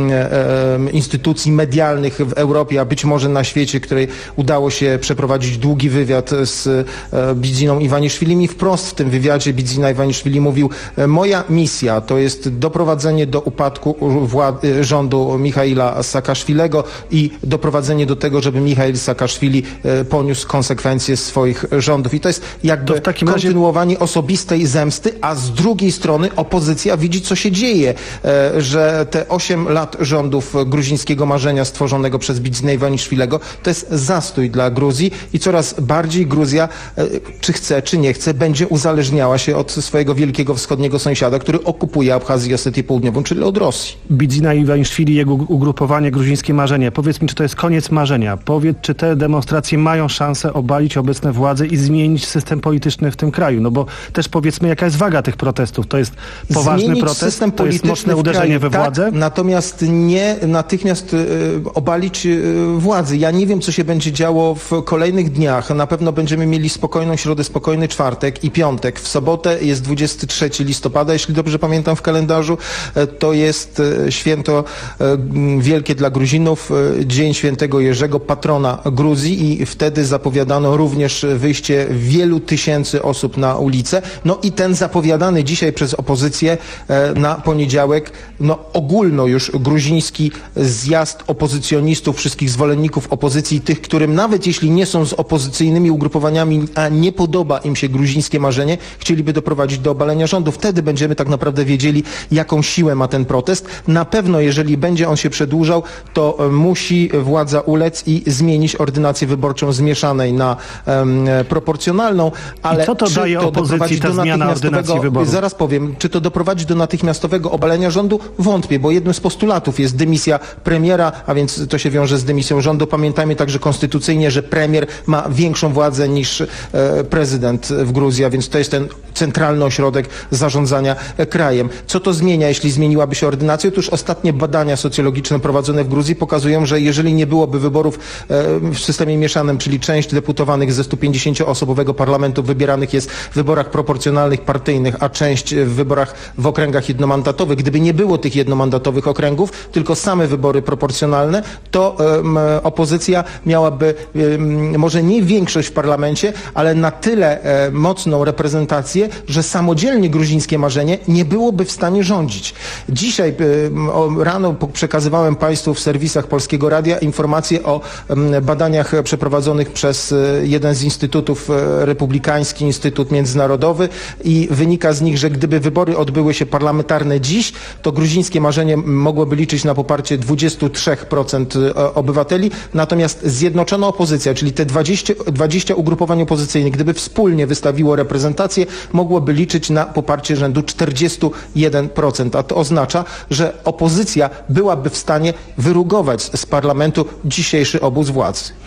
e, instytucji medialnych w Europie, a być może na świecie, której udało się przeprowadzić długi wywiad z e, Bidziną Iwaniszwilim i wprost w tym wywiadzie Bidzina Iwaniszwili mówił: moja misja to jest doprowadzenie do upadku władzy, rządu Michaila Saakaszwilego i doprowadzenie do tego, żeby Michail Saakaszwili e, poniósł konsekwencje swoich rządów. I to jest jakby to w takim kontynuowanie razie... osobistej zemsty, a z drugiej strony opozycja widzi, co się dzieje, e, że te osiem lat rządów gruzińskiego marzenia stworzonego przez Bidzinę Iwaniszwilego to jest zastój dla Gruzji i coraz bardziej Gruzja, e, czy chce, czy nie chce, będzie uzależniała się od swojego wielkiego wschodniego sąsiada, który okupuje Abchazję i Osetię Południową, czyli od Rosji. Bidzina Iwaniszwili, jego ugrupowanie Gruzińskie Marzenie. Powiedz mi, czy to jest koniec marzenia? Powiedz, czy te demonstracje mają szansę obalić obecne władze i zmienić system polityczny w tym kraju? No bo też powiedzmy, jaka jest waga tych protestów. To jest poważny Zmienić protest, system to jest mocne uderzenie we władzę? Tak, natomiast nie natychmiast y, obalić y, władzy. Ja nie wiem, co się będzie działo w kolejnych dniach. Na pewno będziemy mieli spokojną środę, spokojny czwartek i piątek. W sobotę jest dwudziestego trzeciego listopada, jeśli dobrze pamiętam w kalendarzu. To jest święto wielkie dla Gruzinów, Dzień Świętego Jerzego, patrona Gruzji, i wtedy zapowiadano również wyjście wielu tysięcy osób na ulicę. No i ten zapowiadany dzisiaj przez opozycję na poniedziałek, no ogólno już gruziński zjazd opozycjonistów, wszystkich zwolenników opozycji, tych, którym nawet jeśli nie są z opozycyjnymi ugrupowaniami, a nie podoba im się gruzińskie marzenie, chcieliby doprowadzić do obalenia rządu. Wtedy będziemy tak naprawdę wiedzieli, jaką siłę ma ten protest. Na pewno, jeżeli będzie on się przedłużał, to musi władza ulec i zmienić ordynację wyborczą z mieszanej na um, proporcjonalną, ale I co to czy daje to opozycji ta zmiana ordynacji wyborów? Zaraz powiem, czy to doprowadzi do natychmiastowego obalenia rządu? Wątpię, bo jednym z postulatów jest dymisja premiera, a więc to się wiąże z dymisją rządu. Pamiętajmy także konstytucyjnie, że premier ma większą władzę niż e, prezydent w Gruzji, a więc to jest ten centralny ośrodek zarządzania krajem. Co to zmienia, jeśli zmieniłaby się ordynacja? Otóż ostatnie badania socjologiczne prowadzone w Gruzji pokazują, że jeżeli nie byłoby wyborów e, w systemie mieszanym, czyli część deputowanych ze stu pięćdziesięcioosobowego parlamentu wybieranych jest w wyborach proporcjonalnych, partyjnych, a część w wyborach w okręgach jednomandatowych. Gdyby nie było tych jednomandatowych okręgów, tylko same wybory proporcjonalne, to um, opozycja miałaby um, może nie większość w parlamencie, ale na tyle um, mocną reprezentację, że samodzielnie gruzińskie marzenie nie byłoby w stanie rządzić. Dzisiaj um, rano przekazywałem Państwu w serwisach Polskiego Radia informacje o um, badaniach przeprowadzonych przez um, jeden z instytutów, um, Republikański Instytut Międzynarodowy, i wynika z nich, że gdyby wybory odbyły się parlamentarne dziś, to gruzińskie marzenie mogłoby liczyć na poparcie dwadzieścia trzy procent obywateli, natomiast zjednoczona opozycja, czyli te dwadzieścia, dwadzieścia ugrupowań opozycyjnych, gdyby wspólnie wystawiło reprezentację, mogłoby liczyć na poparcie rzędu czterdzieści jeden procent, a to oznacza, że opozycja byłaby w stanie wyrugować z parlamentu dzisiejszy obóz władzy.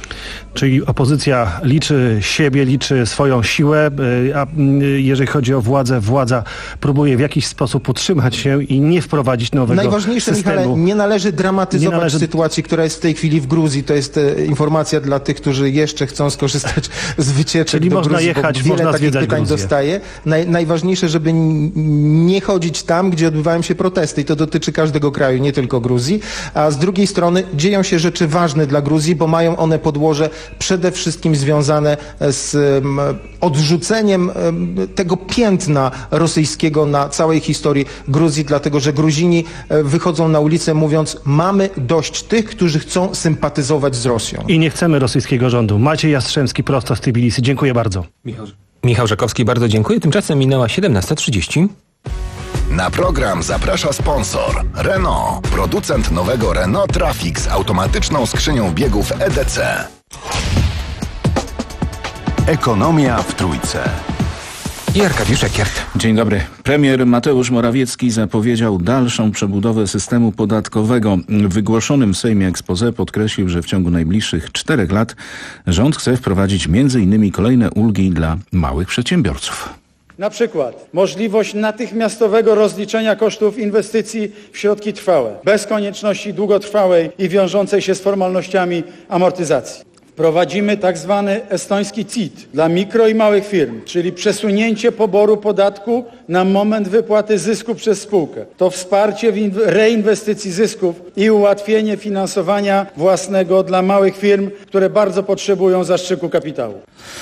Czyli opozycja liczy siebie, liczy swoją siłę, a jeżeli chodzi o władzę, władza próbuje w jakiś sposób utrzymać się i nie wprowadzić nowego Najważniejsze, systemu. Michale, nie należy dramatyzować nie należy... sytuacji, która jest w tej chwili w Gruzji. To jest e, informacja dla tych, którzy jeszcze chcą skorzystać z wycieczek Czyli do można Gruzji, jechać, bo wiele można takich zwiedzać pytań Gruzję. dostaję. Naj, najważniejsze, żeby n- nie chodzić tam, gdzie odbywają się protesty. I to dotyczy każdego kraju, nie tylko Gruzji. A z drugiej strony dzieją się rzeczy ważne dla Gruzji, bo mają one podłoże przede wszystkim związane z um, odrzuceniem um, tego piętna rosyjskiego na całej historii Gruzji, dlatego że Gruzini um, wychodzą na ulicę mówiąc, mamy dość tych, którzy chcą sympatyzować z Rosją. I nie chcemy rosyjskiego rządu. Maciej Jastrzębski prosto z Tbilisi. Dziękuję bardzo. Michał, Michał Żakowski, bardzo dziękuję. Tymczasem minęła siedemnasta trzydzieści. Na program zaprasza sponsor Renault, producent nowego Renault Trafic z automatyczną skrzynią biegów E D C. Ekonomia w Trójce. I Arkadiusz Ekiert. Dzień dobry. Premier Mateusz Morawiecki zapowiedział dalszą przebudowę systemu podatkowego. W wygłoszonym w Sejmie exposé podkreślił, że w ciągu najbliższych czterech lat rząd chce wprowadzić między innymi kolejne ulgi dla małych przedsiębiorców. Na przykład możliwość natychmiastowego rozliczenia kosztów inwestycji w środki trwałe, bez konieczności długotrwałej i wiążącej się z formalnościami amortyzacji. Wprowadzimy tak zwany estoński C I T dla mikro i małych firm, czyli przesunięcie poboru podatku na moment wypłaty zysku przez spółkę. To wsparcie w reinwestycji zysków i ułatwienie finansowania własnego dla małych firm, które bardzo potrzebują zastrzyku kapitału.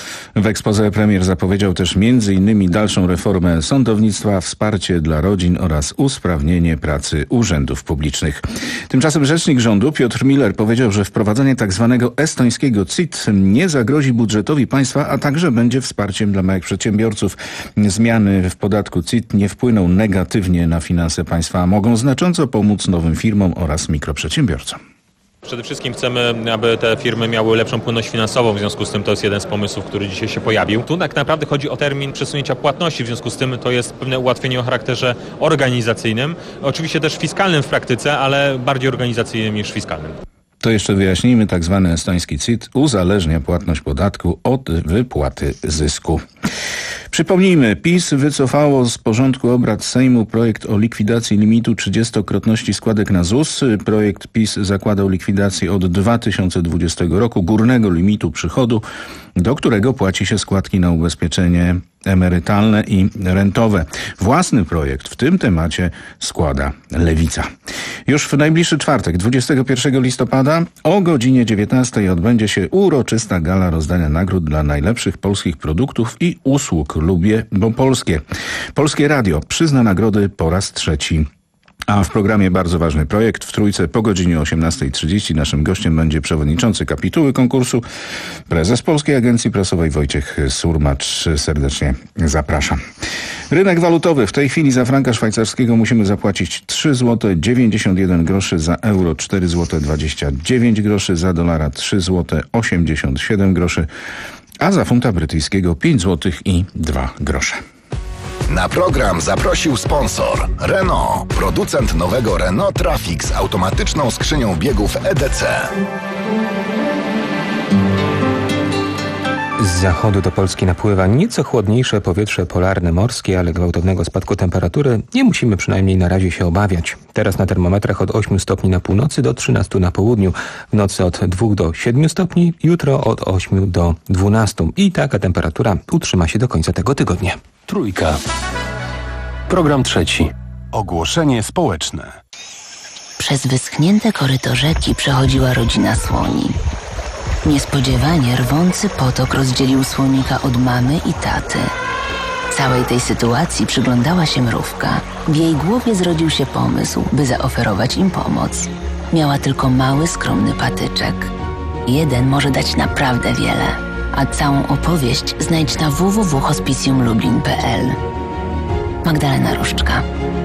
W exposé premier zapowiedział też między innymi dalszą reformę sądownictwa, wsparcie dla rodzin oraz usprawnienie pracy urzędów publicznych. Tymczasem rzecznik rządu Piotr Miller powiedział, że wprowadzenie tzw. estońskiego C I T nie zagrozi budżetowi państwa, a także będzie wsparciem dla małych przedsiębiorców. Zmiany w podatku C I T nie wpłyną negatywnie na finanse państwa, a mogą znacząco pomóc nowym firmom oraz mikroprzedsiębiorcom. Przede wszystkim chcemy, aby te firmy miały lepszą płynność finansową, w związku z tym to jest jeden z pomysłów, który dzisiaj się pojawił. Tu tak naprawdę chodzi o termin przesunięcia płatności, w związku z tym to jest pewne ułatwienie o charakterze organizacyjnym, oczywiście też fiskalnym w praktyce, ale bardziej organizacyjnym niż fiskalnym. To jeszcze wyjaśnijmy, tak zwany estoński C I T uzależnia płatność podatku od wypłaty zysku. Przypomnijmy, PiS wycofało z porządku obrad Sejmu projekt o likwidacji limitu trzydziestokrotności składek na Z U S. Projekt PiS zakładał likwidację od dwa tysiące dwudziestego roku górnego limitu przychodu, do którego płaci się składki na ubezpieczenie emerytalne i rentowe. Własny projekt w tym temacie składa Lewica. Już w najbliższy czwartek, dwudziestego pierwszego listopada o godzinie dziewiętnastej odbędzie się uroczysta gala rozdania nagród dla najlepszych polskich produktów i usług. Lubię, bo polskie. Polskie Radio przyzna nagrody po raz trzeci. A w programie bardzo ważny projekt. W Trójce po godzinie osiemnastej trzydzieści naszym gościem będzie przewodniczący kapituły konkursu, prezes Polskiej Agencji Prasowej Wojciech Surmacz. Serdecznie zapraszam. Rynek walutowy. W tej chwili za franka szwajcarskiego musimy zapłacić trzy złote dziewięćdziesiąt jeden groszy, za euro cztery złote dwadzieścia dziewięć groszy, za dolara trzy złote osiemdziesiąt siedem groszy, a za funta brytyjskiego pięć złotych i dwa grosze. Na program zaprosił sponsor Renault, producent nowego Renault Trafic z automatyczną skrzynią biegów E D C. Z zachodu do Polski napływa nieco chłodniejsze powietrze polarne morskie, ale gwałtownego spadku temperatury nie musimy przynajmniej na razie się obawiać. Teraz na termometrach od ośmiu stopni na północy do trzynastu na południu, w nocy od dwóch do siedmiu stopni, jutro od ośmiu do dwunastu. I taka temperatura utrzyma się do końca tego tygodnia. Trójka. Program trzeci. Ogłoszenie społeczne. Przez wyschnięte koryto rzeki przechodziła rodzina słoni. Niespodziewanie rwący potok rozdzielił słonika od mamy i taty. Całej tej sytuacji przyglądała się mrówka. W jej głowie zrodził się pomysł, by zaoferować im pomoc. Miała tylko mały, skromny patyczek. Jeden może dać naprawdę wiele, a całą opowieść znajdź na w w w kropka hospicjum lublin kropka p l. Magdalena Różczka.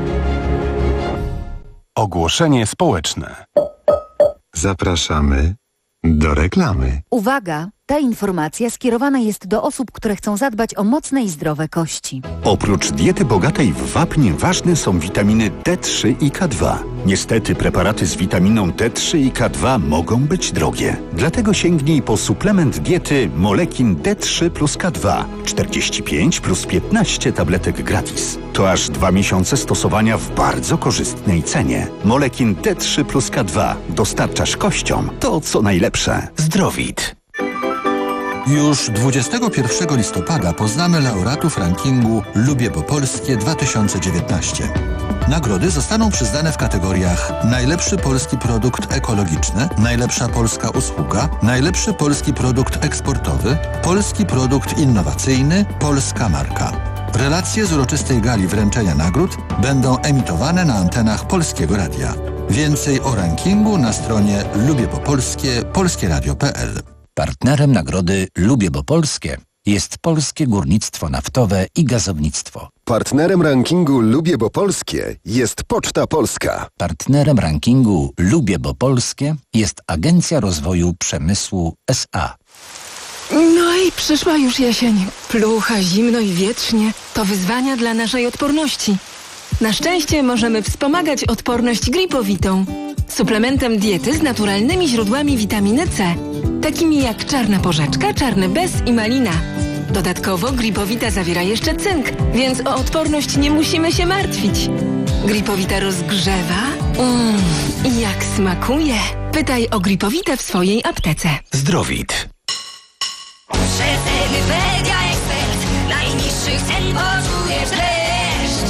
Ogłoszenie społeczne. Zapraszamy do reklamy. Uwaga! Ta informacja skierowana jest do osób, które chcą zadbać o mocne i zdrowe kości. Oprócz diety bogatej w wapń ważne są witaminy D trzy i K dwa. Niestety preparaty z witaminą D trzy i K dwa mogą być drogie. Dlatego sięgnij po suplement diety Molekin D trzy plus K dwa. czterdzieści pięć plus piętnaście tabletek gratis. To aż dwa miesiące stosowania w bardzo korzystnej cenie. Molekin D trzy plus K dwa. Dostarczasz kościom to, co najlepsze. Zdrowit. Już dwudziestego pierwszego listopada poznamy laureatów rankingu Lubię Bo Polskie dwa tysiące dziewiętnaście. Nagrody zostaną przyznane w kategoriach najlepszy polski produkt ekologiczny, najlepsza polska usługa, najlepszy polski produkt eksportowy, polski produkt innowacyjny, polska marka. Relacje z uroczystej gali wręczenia nagród będą emitowane na antenach Polskiego Radia. Więcej o rankingu na stronie lubię bo polskie polskie radio kropka p l. Partnerem nagrody Lubię Bo Polskie jest Polskie Górnictwo Naftowe i Gazownictwo. Partnerem rankingu Lubię Bo Polskie jest Poczta Polska. Partnerem rankingu Lubię Bo Polskie jest Agencja Rozwoju Przemysłu S A. No i przyszła już jesień. Plucha, zimno i wietrznie. To wyzwania dla naszej odporności. Na szczęście możemy wspomagać odporność gripowitą. Suplementem diety z naturalnymi źródłami witaminy C, takimi jak czarna porzeczka, czarny bez i malina. Dodatkowo gripowita zawiera jeszcze cynk, więc o odporność nie musimy się martwić. Gripowita rozgrzewa mm, i jak smakuje. Pytaj o gripowitę w swojej aptece. Zdrowit. Przeceny Media Expert. Najniższych cen poczujesz dreszcz.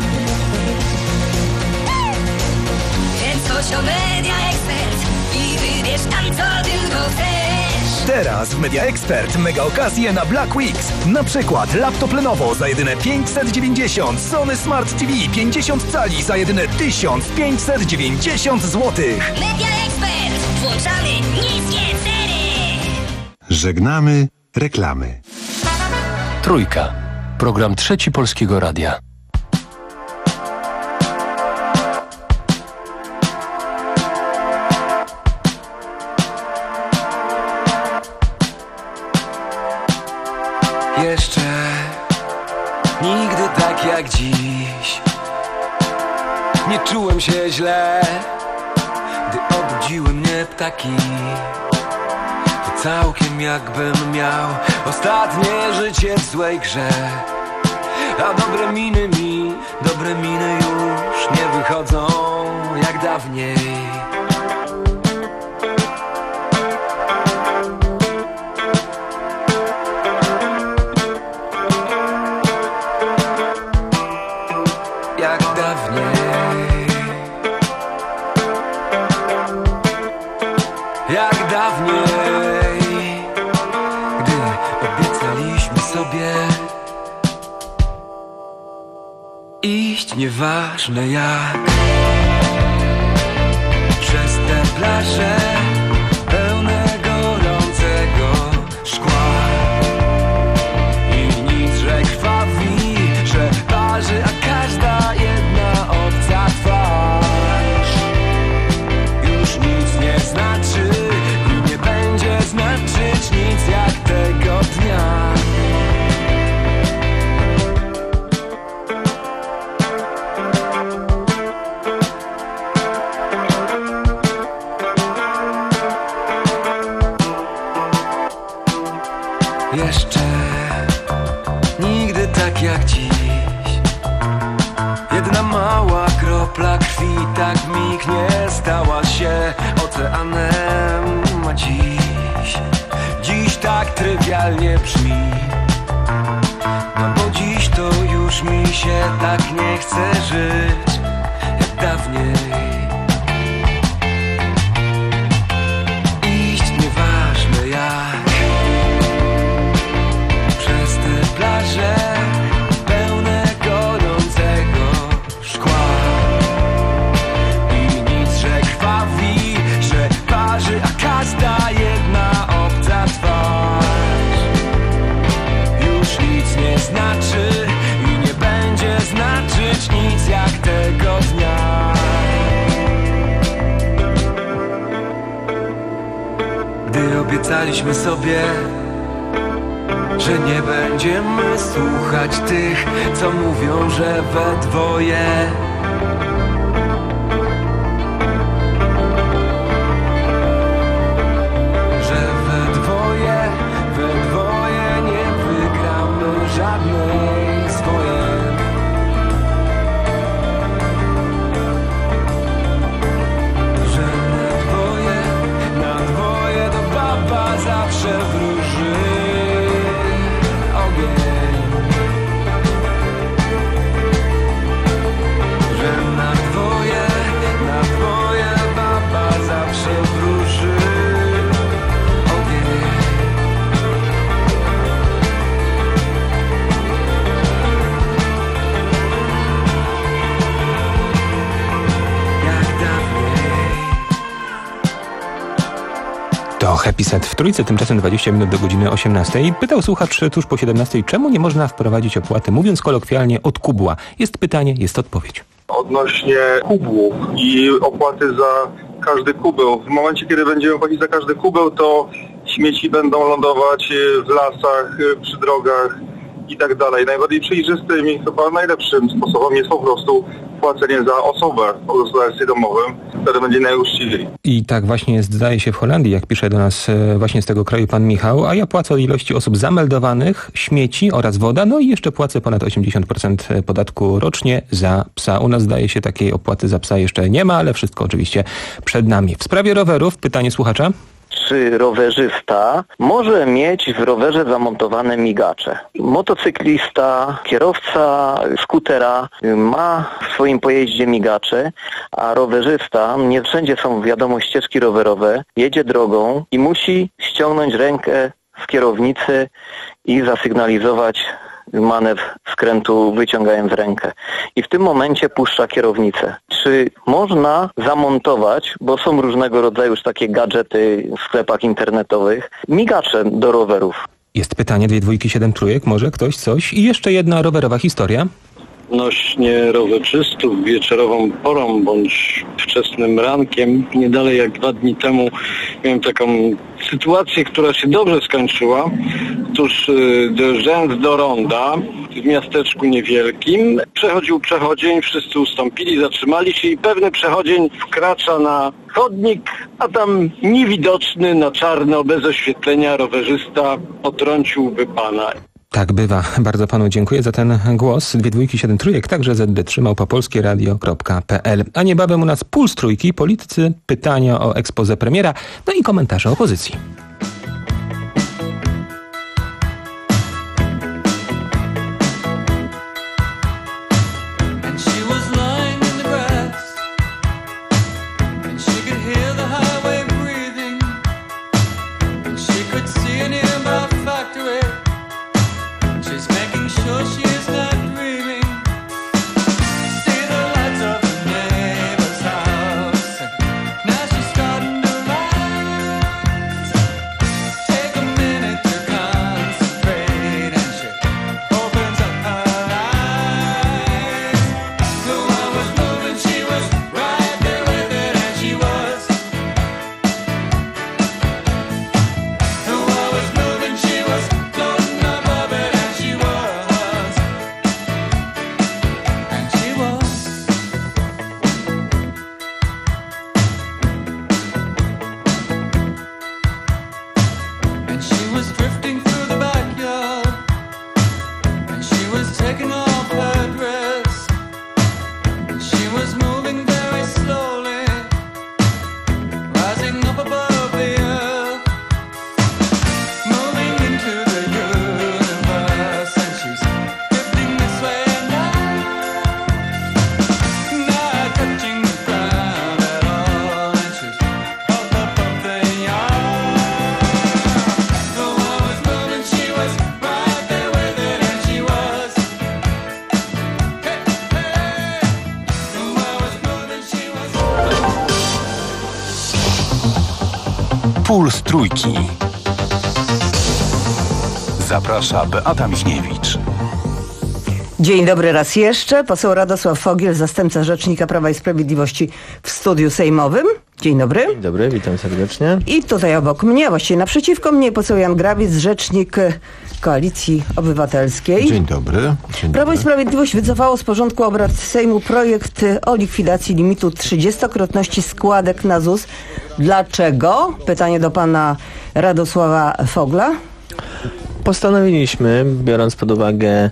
Więc chodź o Media Expert i wybierz tam, co tylko chcesz. Teraz w Media Expert mega okazje na Black Weeks. Na przykład laptop Lenovo za jedyne pięćset dziewięćdziesiąt, Sony Smart T V pięćdziesiąt cali za jedyne tysiąc pięćset dziewięćdziesiąt złotych. Media Expert. Włączamy niskie ceny. Żegnamy reklamy. Trójka. Program Trzeci Polskiego Radia. Jeszcze nigdy tak jak dziś nie czułem się źle, gdy obudziły mnie ptaki. To całkiem jakbym miał ostatnie życie w złej grze. A dobre miny mi, dobre miny już nie wychodzą jak dawniej. Jak dawniej, gdy obiecaliśmy sobie iść nieważne jak przez te plaże pełne gorącego szkła. I nic, że krwawi, że parzy, a każda jedna obca twarz już nic nie znaczy. Znaczyć nic jak tego dnia. Jeszcze nigdy tak jak dziś. Jedna mała kropla krwi tak mignie, stała się oceanem, a dziś Dziś tak trywialnie brzmi. No bo dziś to już mi się tak nie chce żyć jak dawniej. Iść nieważne jak przez te plaże pełne gorącego szkła. I nic, że krwawi, że parzy, a każda jedna nie znaczy i nie będzie znaczyć nic jak tego dnia. Gdy obiecaliśmy sobie, że nie będziemy słuchać tych, co mówią, że we dwoje. Że we dwoje, we dwoje nie wygramy żadnej swojej. Że na dwoje, na dwoje to baba zawsze wróży. To Happy Set w Trójce, tymczasem dwadzieścia minut do godziny osiemnastej. Pytał słuchacz tuż po siedemnastej, czemu nie można wprowadzić opłaty, mówiąc kolokwialnie, od kubła. Jest pytanie, jest odpowiedź. Odnośnie kubłów i opłaty za każdy kubeł. W momencie, kiedy będziemy płacić za każdy kubeł, to śmieci będą lądować w lasach, przy drogach i tak dalej. Najbardziej przejrzystym i chyba najlepszym sposobem jest po prostu płacenie za osobę w gospodarstwie domowym, które będzie najuczciwiej. I tak właśnie jest, zdaje się, w Holandii, jak pisze do nas właśnie z tego kraju pan Michał, a ja płacę od ilości osób zameldowanych, śmieci oraz woda, no i jeszcze płacę ponad osiemdziesiąt procent podatku rocznie za psa. U nas, zdaje się, takiej opłaty za psa jeszcze nie ma, ale wszystko oczywiście przed nami. W sprawie rowerów pytanie słuchacza. Czy rowerzysta może mieć w rowerze zamontowane migacze? Motocyklista, kierowca skutera ma w swoim pojeździe migacze, a rowerzysta, nie wszędzie są wiadomo ścieżki rowerowe, jedzie drogą i musi ściągnąć rękę z kierownicy i zasygnalizować manewr skrętu, wyciągając rękę. I w tym momencie puszcza kierownicę. Czy można zamontować, bo są różnego rodzaju już takie gadżety w sklepach internetowych, migacze do rowerów? Jest pytanie, dwie dwójki, siedem trójek, może ktoś coś? I jeszcze jedna rowerowa historia. Odnośnie rowerzystów wieczorową porą bądź wczesnym rankiem, nie dalej jak dwa dni temu miałem taką sytuację, która się dobrze skończyła. Otóż dojeżdżając do ronda w miasteczku niewielkim, przechodził przechodzień, wszyscy ustąpili, zatrzymali się i pewny przechodzień wkracza na chodnik, a tam niewidoczny na czarno, bez oświetlenia rowerzysta potrąciłby pana. Tak bywa. Bardzo panu dziękuję za ten głos. Dwie dwójki, siedem trójek, także zet de trzy małpa polskie radio kropka pe el. A niebawem u nas Puls Trójki, politycy, pytania o expose premiera, no i komentarze opozycji. Puls Trójki. Zaprasza Beata Michniewicz. Dzień dobry raz jeszcze. Poseł Radosław Fogiel, zastępca rzecznika Prawa i Sprawiedliwości w studiu sejmowym. Dzień dobry. Dzień dobry, witam serdecznie. I tutaj obok mnie, właściwie naprzeciwko mnie, poseł Jan Grabiec, rzecznik Koalicji Obywatelskiej. Dzień dobry. Dzień Prawo dobry. i Sprawiedliwość wycofało z porządku obrad Sejmu projekt o likwidacji limitu trzydziestokrotności składek na Z U S. Dlaczego? Pytanie do pana Radosława Fogla. Postanowiliśmy, biorąc pod uwagę,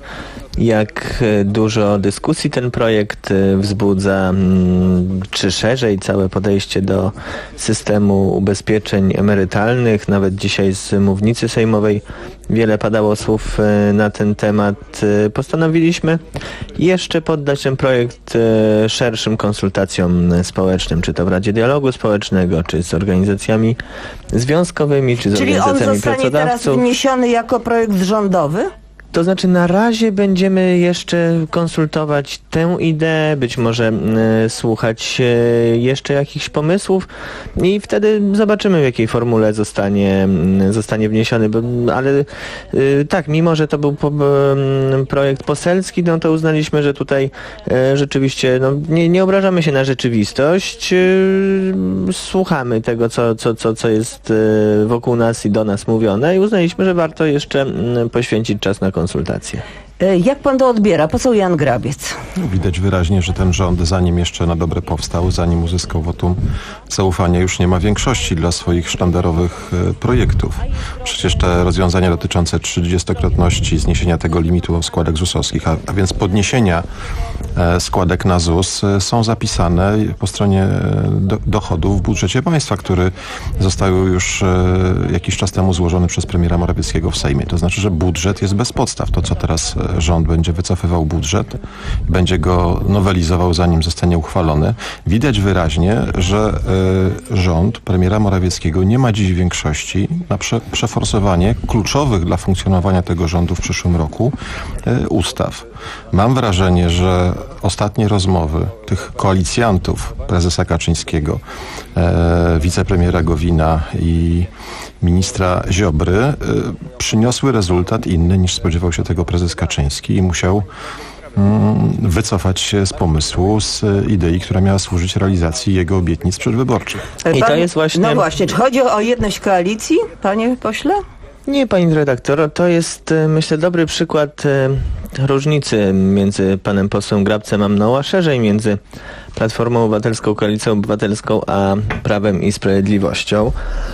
jak dużo dyskusji ten projekt wzbudza, czy szerzej całe podejście do systemu ubezpieczeń emerytalnych. Nawet dzisiaj z mównicy sejmowej wiele padało słów na ten temat. Postanowiliśmy jeszcze poddać ten projekt szerszym konsultacjom społecznym, czy to w Radzie Dialogu Społecznego, czy z organizacjami związkowymi, czy z Czyli organizacjami on zostanie pracodawców. teraz wniesiony jako projekt rządowy? To znaczy na razie będziemy jeszcze konsultować tę ideę, być może y, słuchać y, jeszcze jakichś pomysłów i wtedy zobaczymy, w jakiej formule zostanie, y, zostanie wniesiony. Bo, ale y, tak, mimo że to był po, y, projekt poselski, no to uznaliśmy, że tutaj y, rzeczywiście no, nie, nie obrażamy się na rzeczywistość. Y, słuchamy tego, co, co, co, co jest y, wokół nas i do nas mówione i uznaliśmy, że warto jeszcze y, poświęcić czas na konsultacje. konsultacje. Jak pan to odbiera? Poseł Jan Grabiec. Widać wyraźnie, że ten rząd, zanim jeszcze na dobre powstał, zanim uzyskał wotum zaufania, już nie ma większości dla swoich sztandarowych e, projektów. Przecież te rozwiązania dotyczące trzydziestokrotności, zniesienia tego limitu składek zusowskich, a, a więc podniesienia e, składek na Z U S e, są zapisane po stronie e, do, dochodów w budżecie państwa, który został już e, jakiś czas temu złożony przez premiera Morawieckiego w Sejmie. To znaczy, że budżet jest bez podstaw. To, co teraz e, rząd będzie wycofywał budżet, będzie go nowelizował, zanim zostanie uchwalony. Widać wyraźnie, że y, rząd premiera Morawieckiego nie ma dziś większości na prze, przeforsowanie kluczowych dla funkcjonowania tego rządu w przyszłym roku y, ustaw. Mam wrażenie, że ostatnie rozmowy tych koalicjantów prezesa Kaczyńskiego, y, wicepremiera Gowina i ministra Ziobry y, przyniosły rezultat inny, niż spodziewał się tego prezes Kaczyński i musiał y, wycofać się z pomysłu, z idei, która miała służyć realizacji jego obietnic przedwyborczych. I to jest właśnie... No właśnie, czy chodzi o jedność koalicji, panie pośle? Nie, pani redaktor, to jest, myślę, dobry przykład różnicy między panem posłem Grabcem a mną, a szerzej między Platformą Obywatelską, Koalicją Obywatelską, a Prawem i Sprawiedliwością.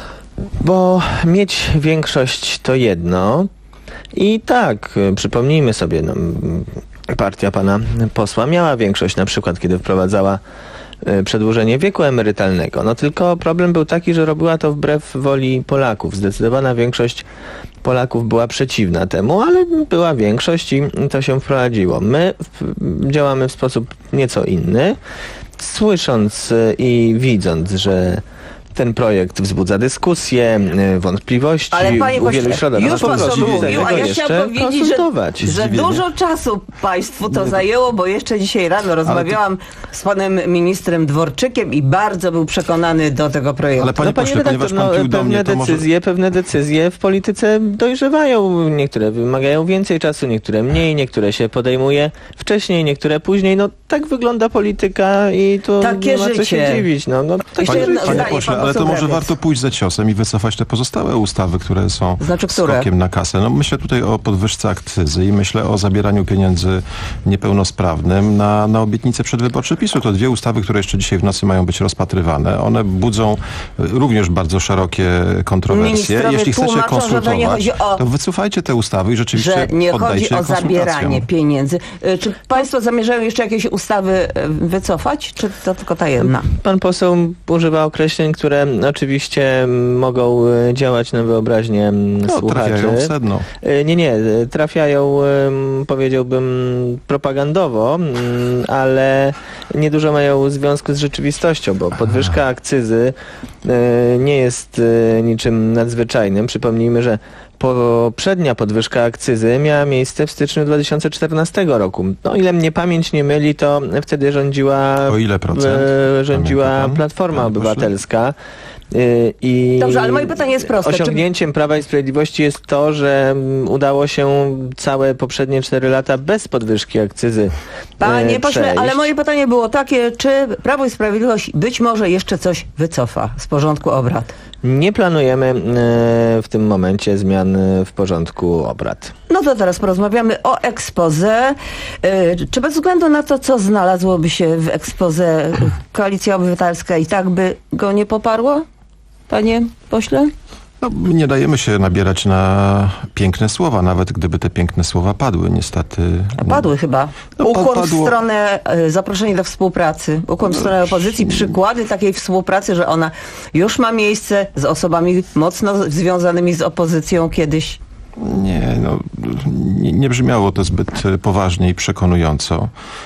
Bo mieć większość to jedno i tak, przypomnijmy sobie, no, partia pana posła miała większość na przykład, kiedy wprowadzała przedłużenie wieku emerytalnego. No tylko problem był taki, że robiła to wbrew woli Polaków. Zdecydowana większość Polaków była przeciwna temu, ale była większość i to się wprowadziło. My działamy w sposób nieco inny, słysząc i widząc, że ten projekt wzbudza dyskusje, wątpliwości. Ale panie u wielu środowisk. już pan sobie mówił, a ja chciałam powiedzieć, że, że dużo czasu państwu to zajęło, bo jeszcze dzisiaj rano rozmawiałam to... z panem ministrem Dworczykiem i bardzo był przekonany do tego projektu. Ale panie no, pośle, redaktor, ponieważ pan no, pił do pewne mnie, to decyzje, może... pewne decyzje w polityce dojrzewają. Niektóre wymagają więcej czasu, niektóre mniej, niektóre się podejmuje wcześniej, niektóre później. No tak wygląda polityka i tu Takie nie ma co życie. się dziwić. No, no, Panie, panie, panie pośle, ale to może warto pójść za ciosem i wycofać te pozostałe ustawy, które są znaczy, które? skokiem na kasę. No, myślę tutaj o podwyżce akcyzy i myślę o zabieraniu pieniędzy niepełnosprawnym na, na obietnice przedwyborcze PiSu. To dwie ustawy, które jeszcze dzisiaj w nocy mają być rozpatrywane. One budzą również bardzo szerokie kontrowersje. Jeśli chcecie konsultować, o, to wycofajcie te ustawy i rzeczywiście że nie poddajcie chodzi o zabieranie pieniędzy. Czy państwo zamierzają jeszcze jakieś ustawy wycofać, czy to tylko ta jedna? Pan poseł używa określeń, które oczywiście mogą działać na wyobraźnię no, słuchaczy. Trafiają w sedno. Nie, nie, trafiają, powiedziałbym, propagandowo, ale niedużo mają związku z rzeczywistością, bo podwyżka akcyzy nie jest niczym nadzwyczajnym. Przypomnijmy, że poprzednia podwyżka akcyzy miała miejsce w styczniu dwa tysiące czternastego roku. No ile mnie pamięć nie myli, to wtedy rządziła, o ile procent? E, rządziła Platforma Obywatelska. I Dobrze, ale moje pytanie jest proste. Osiągnięciem Prawa i Sprawiedliwości jest to, że udało się całe poprzednie cztery lata bez podwyżki akcyzy Panie e, pośle, ale moje pytanie było takie, czy Prawo i Sprawiedliwość być może jeszcze coś wycofa z porządku obrad? Nie planujemy e, w tym momencie zmian w porządku obrad. No to teraz porozmawiamy o exposé. E, czy bez względu na to, co znalazłoby się w exposé, Koalicja Obywatelska i tak by go nie poparła? Panie pośle? No, nie dajemy się nabierać na piękne słowa, nawet gdyby te piękne słowa padły, niestety. Padły chyba. No, Ukłon padło... w stronę, e, zaproszenie do współpracy. Ukłon w stronę opozycji, przykłady takiej współpracy, że ona już ma miejsce z osobami mocno związanymi z opozycją kiedyś. Nie, no, nie, nie brzmiało to zbyt poważnie i przekonująco.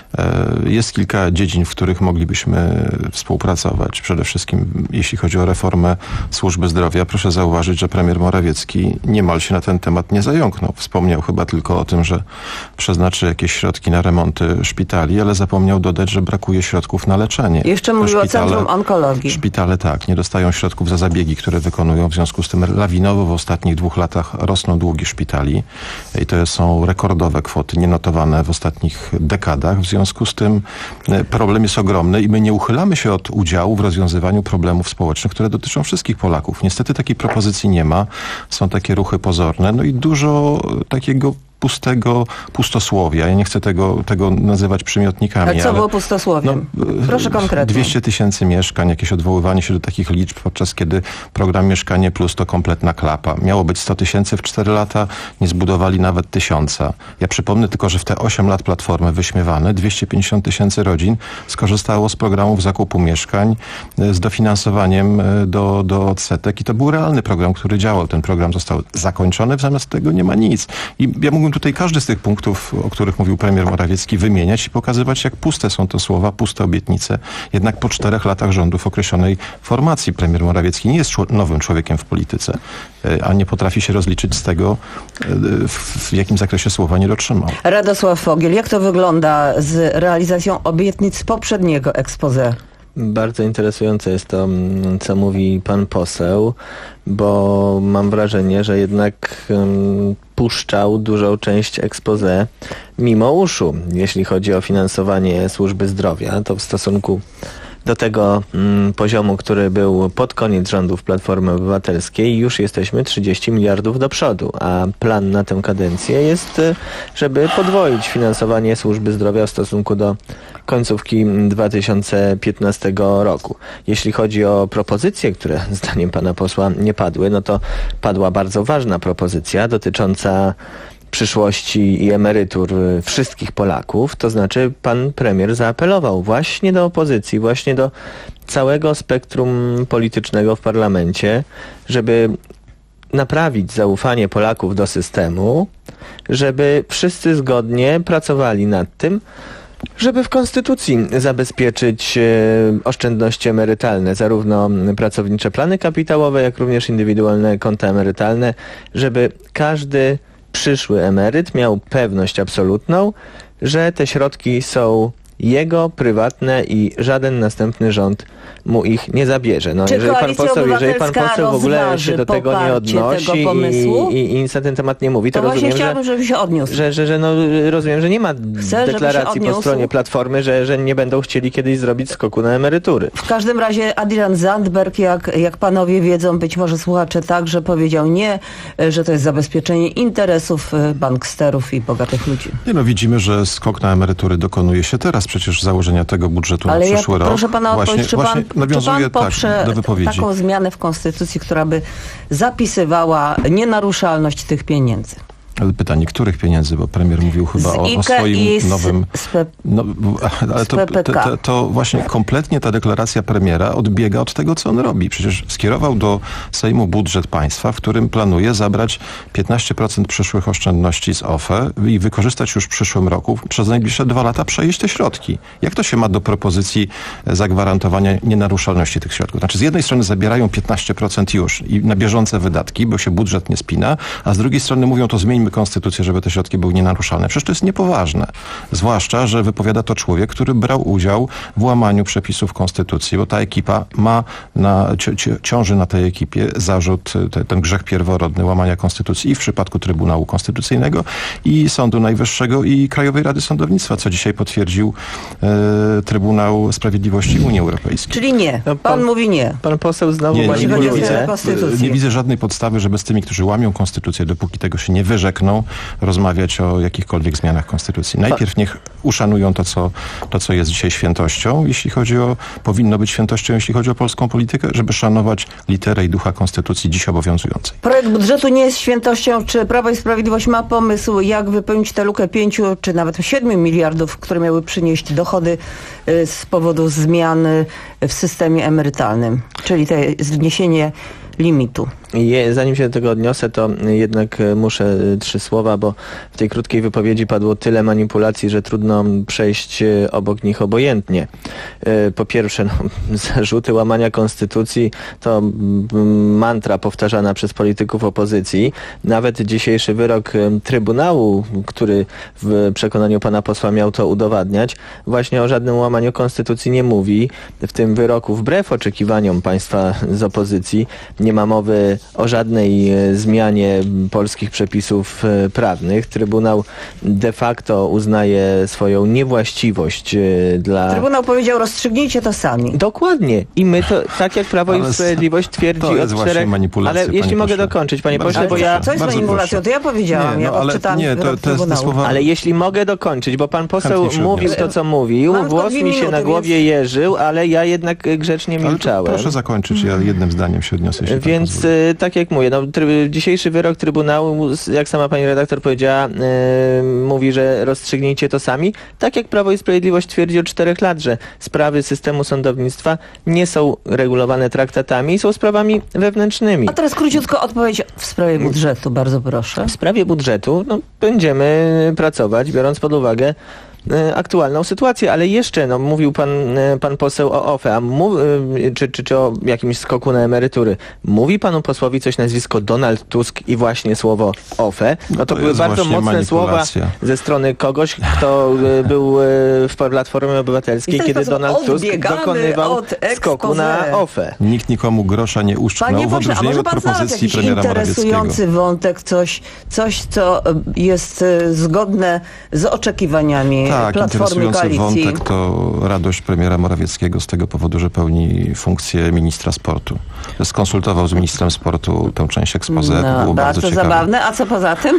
Jest kilka dziedzin, w których moglibyśmy współpracować. Przede wszystkim jeśli chodzi o reformę służby zdrowia. Proszę zauważyć, że premier Morawiecki niemal się na ten temat nie zająknął. Wspomniał chyba tylko o tym, że przeznaczy jakieś środki na remonty szpitali, ale zapomniał dodać, że brakuje środków na leczenie. Jeszcze mówił o Centrum Onkologii. Szpitale tak, nie dostają środków za zabiegi, które wykonują. W związku z tym lawinowo w ostatnich dwóch latach rosną długi szpitali i to są rekordowe kwoty, nienotowane w ostatnich dekadach. W związku z tym problem jest ogromny i my nie uchylamy się od udziału w rozwiązywaniu problemów społecznych, które dotyczą wszystkich Polaków. Niestety takiej propozycji nie ma. Są takie ruchy pozorne, no i dużo takiego pustego pustosłowia. Ja nie chcę tego, tego nazywać przymiotnikami. A co ale, było pustosłowiem? No, proszę konkretnie. dwieście tysięcy mieszkań, jakieś odwoływanie się do takich liczb, podczas kiedy program Mieszkanie Plus to kompletna klapa. Miało być sto tysięcy w cztery lata, nie zbudowali nawet tysiąca. Ja przypomnę tylko, że w te osiem lat Platformy wyśmiewane dwieście pięćdziesiąt tysięcy rodzin skorzystało z programów zakupu mieszkań z dofinansowaniem do, do odsetek i to był realny program, który działał. Ten program został zakończony, zamiast tego nie ma nic. I ja mógłbym tutaj każdy z tych punktów, o których mówił premier Morawiecki, wymieniać i pokazywać, jak puste są to słowa, puste obietnice. Jednak po czterech latach rządów określonej formacji premier Morawiecki nie jest nowym człowiekiem w polityce, a nie potrafi się rozliczyć z tego, w, w jakim zakresie słowa nie dotrzymał. Radosław Fogiel, jak to wygląda z realizacją obietnic poprzedniego exposé? Bardzo interesujące jest to, co mówi pan poseł, bo mam wrażenie, że jednak um, puszczał dużą część exposé mimo uszu. Jeśli chodzi o finansowanie służby zdrowia, to w stosunku do tego mm, poziomu, który był pod koniec rządów Platformy Obywatelskiej, już jesteśmy trzydzieści miliardów do przodu, a plan na tę kadencję jest, żeby podwoić finansowanie służby zdrowia w stosunku do końcówki dwa tysiące piętnastego roku. Jeśli chodzi o propozycje, które zdaniem pana posła nie padły, no to padła bardzo ważna propozycja dotycząca przyszłości i emerytur wszystkich Polaków, to znaczy pan premier zaapelował właśnie do opozycji, właśnie do całego spektrum politycznego w parlamencie, żeby naprawić zaufanie Polaków do systemu, żeby wszyscy zgodnie pracowali nad tym, żeby w Konstytucji zabezpieczyć e, oszczędności emerytalne, zarówno pracownicze plany kapitałowe, jak również indywidualne konta emerytalne, żeby każdy przyszły emeryt miał pewność absolutną, że te środki są jego, prywatne i żaden następny rząd mu ich nie zabierze. No, jeżeli pan poseł, jeżeli pan poseł w ogóle się do tego nie odnosi i, i, i nic na ten temat nie mówi, to, to rozumiem, że, żeby się odniósł. Że, że, że no, rozumiem, że nie ma Chcę, deklaracji po stronie Platformy, że, że nie będą chcieli kiedyś zrobić skoku na emerytury. W każdym razie Adrian Zandberg, jak, jak panowie wiedzą, być może słuchacze także, powiedział nie, że to jest zabezpieczenie interesów banksterów i bogatych ludzi. Nie no, widzimy, że skok na emerytury dokonuje się teraz. Przecież założenia tego budżetu Ale na ja przyszły rok. Proszę pana właśnie, odpowiedzieć, czy właśnie pan, nawiązuje czy pan poprze tak, do wypowiedzi. taką zmianę w Konstytucji, która by zapisywała nienaruszalność tych pieniędzy? Ale pytanie, których pieniędzy? Bo premier mówił chyba z o, I o K swoim i z, nowym... Z P... No, ale z to, P P K. to, to, to właśnie kompletnie ta deklaracja premiera odbiega od tego, co on robi. Przecież skierował do Sejmu budżet państwa, w którym planuje zabrać piętnaście procent przyszłych oszczędności z O F E i wykorzystać już w przyszłym roku, przez najbliższe dwa lata przejeść te środki. Jak to się ma do propozycji zagwarantowania nienaruszalności tych środków? Znaczy z jednej strony zabierają piętnaście procent już i na bieżące wydatki, bo się budżet nie spina, a z drugiej strony mówią, to zmieńmy konstytucję, żeby te środki były nienaruszalne. Przecież to jest niepoważne. Zwłaszcza, że wypowiada to człowiek, który brał udział w łamaniu przepisów konstytucji, bo ta ekipa ma, na, ci, ci, ciąży na tej ekipie zarzut, te, ten grzech pierworodny łamania konstytucji i w przypadku Trybunału Konstytucyjnego i Sądu Najwyższego i Krajowej Rady Sądownictwa, co dzisiaj potwierdził e, Trybunał Sprawiedliwości Unii Europejskiej. Czyli nie. Pan, pan mówi nie. Pan poseł znowu nie, nie, manipuluje. nie, nie widzę żadnej podstawy, żeby z tymi, którzy łamią konstytucję, dopóki tego się nie wyrzekną, rozmawiać o jakichkolwiek zmianach konstytucji. Najpierw niech uszanują to co, to, co jest dzisiaj świętością, jeśli chodzi o, powinno być świętością, jeśli chodzi o polską politykę, żeby szanować literę i ducha konstytucji dziś obowiązującej. Projekt budżetu nie jest świętością. Czy Prawo i Sprawiedliwość ma pomysł, jak wypełnić tę lukę pięciu, czy nawet siedmiu miliardów, które miały przynieść dochody z powodu zmiany w systemie emerytalnym, czyli te zniesienie limitu? Je, zanim się do tego odniosę, to jednak muszę trzy słowa, bo w tej krótkiej wypowiedzi padło tyle manipulacji, że trudno przejść obok nich obojętnie. Po pierwsze, no, zarzuty łamania konstytucji to mantra powtarzana przez polityków opozycji. Nawet dzisiejszy wyrok Trybunału, który w przekonaniu pana posła miał to udowadniać, właśnie o żadnym łamaniu konstytucji nie mówi. W tym wyroku, wbrew oczekiwaniom państwa z opozycji, nie ma mowy o żadnej zmianie polskich przepisów prawnych. Trybunał de facto uznaje swoją niewłaściwość dla... Trybunał powiedział, rozstrzygnijcie to sami. Dokładnie. I my to, tak jak Prawo Ale i Sprawiedliwość twierdzi to jest od właśnie czterech... manipulacja, Ale jeśli mogę pośle. dokończyć, panie Bardzo pośle, bo ja... Co jest Bardzo manipulacją? proszę. To ja powiedziałam, Nie, ja no, ale odczytałam nie, to, wyrok to jest te Trybunału. słowa... Ale jeśli mogę dokończyć, bo pan poseł Chętnie się mówił odniosę. to, co mówił, Mam tylko włos dwie mi się minuty, na głowie więc- jeżył, ale ja jednak grzecznie Ale to milczałem. proszę zakończyć, ja jednym zdaniem się odniosę. jeśli pan Więc pozwoli. y, tak jak mówię, no, tryb, dzisiejszy wyrok Trybunału, s- jak sama pani redaktor powiedziała, y, mówi, że rozstrzygnijcie to sami. Tak jak Prawo i Sprawiedliwość twierdzi od czterech lat, że sprawy systemu sądownictwa nie są regulowane traktatami i są sprawami wewnętrznymi. A teraz króciutko odpowiedź w sprawie budżetu, bardzo proszę. W sprawie budżetu no, będziemy pracować, biorąc pod uwagę e, aktualną sytuację, ale jeszcze, no, mówił pan, e, pan poseł o O F E, a mów, e, czy, czy, czy o jakimś skoku na emerytury. Mówi panu posłowi coś nazwisko Donald Tusk i właśnie słowo O F E? No to, To były jest bardzo właśnie mocne słowa manipulacja. ze strony kogoś, kto e, był e, w Platformie Obywatelskiej, I w ten kiedy sposób Donald Tusk odbiegamy dokonywał od skoku expose. na O F E. Nikt nikomu grosza nie uszczknął, Panie w pośle, a odróżnieniu może od pan znalazł propozycji jakiś premiera Morawieckiego. interesujący wątek, coś, coś co e, jest e, zgodne z oczekiwaniami Tak, Platformy interesujący Koalicji? wątek to radość premiera Morawieckiego z tego powodu, że pełni funkcję ministra sportu. Skonsultował z ministrem sportu tę część exposé, to No, było bardzo bardzo ciekawe. zabawne. A co poza tym?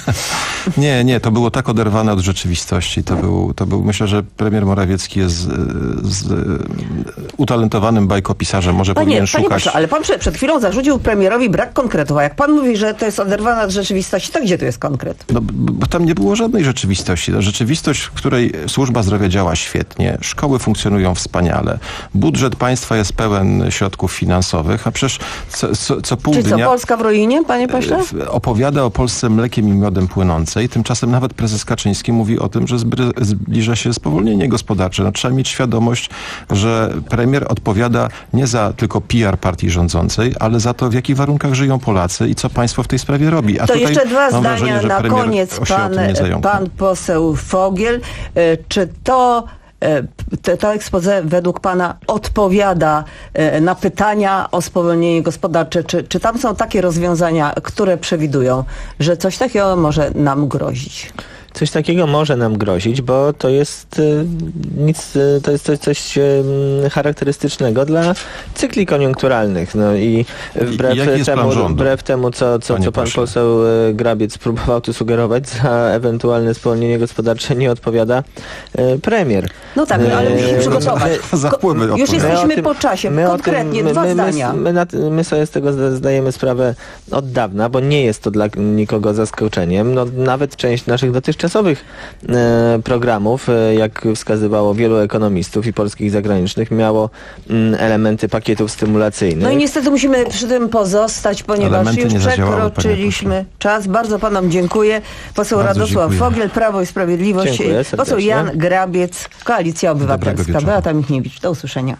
Nie, nie, to było tak oderwane od rzeczywistości. To był, to był myślę, że premier Morawiecki jest z, z utalentowanym bajkopisarzem. Może Panie, powinien panie szukać... proszę, ale pan przed, przed chwilą zarzucił premierowi brak konkretów. A jak pan mówi, że to jest oderwane od rzeczywistości, to gdzie tu jest konkret? No, b- bo tam nie było żadnej rzeczywistości. No, rzeczywistość, w której służba zdrowia działa świetnie, szkoły funkcjonują wspaniale, budżet państwa jest pełen środków finansowych, a przecież co, co, co pół Czyli co, dnia Polska w ruinie, panie pośle? w- opowiada o Polsce mlekiem i miodem płynącej. Tymczasem nawet prezes Kaczyński mówi o tym, że zbry- zbliża się spowolnienie gospodarcze. No, trzeba mieć świadomość, że premier odpowiada nie za tylko P R partii rządzącej, ale za to, w jakich warunkach żyją Polacy i co państwo w tej sprawie robi. A To tutaj jeszcze dwa mam zdania wrażenie, że na premier koniec. się o Pan, tym nie zająknął. pan poseł Fogiel. E, Czy to e, te- to expose według pana odpowiada e, na pytania o spowolnienie gospodarcze? Czy, czy tam są takie rozwiązania, które przewidują, że coś takiego może nam grozić? coś takiego może nam grozić, bo to jest y, nic, y, to jest coś, coś y, charakterystycznego dla cykli koniunkturalnych. No i wbrew I jest temu, rządu, wbrew temu, co, co, co pan poseł y, Grabiec próbował tu sugerować, za ewentualne spowolnienie gospodarcze nie odpowiada y, premier. No tak, ale musimy przygotować. My, Już jesteśmy tym, po czasie. my Konkretnie, tym, dwa my, zdania. My, my, my, my sobie z tego zdajemy sprawę od dawna, bo nie jest to dla nikogo zaskoczeniem. No, nawet część naszych dotychczasowych e, programów, e, jak wskazywało wielu ekonomistów i polskich i zagranicznych, miało m, elementy pakietów stymulacyjnych. No i niestety musimy przy tym pozostać, ponieważ Elementy już nie zadziałały, przekroczyliśmy czas. Bardzo panom dziękuję. Poseł Bardzo Radosław dziękuję. Fogiel, Prawo i Sprawiedliwość. Dziękuję Poseł serdecznie. Jan Grabiec, Koalicja Obywatelska. wieczoru. Beata Michniewicz. Do usłyszenia.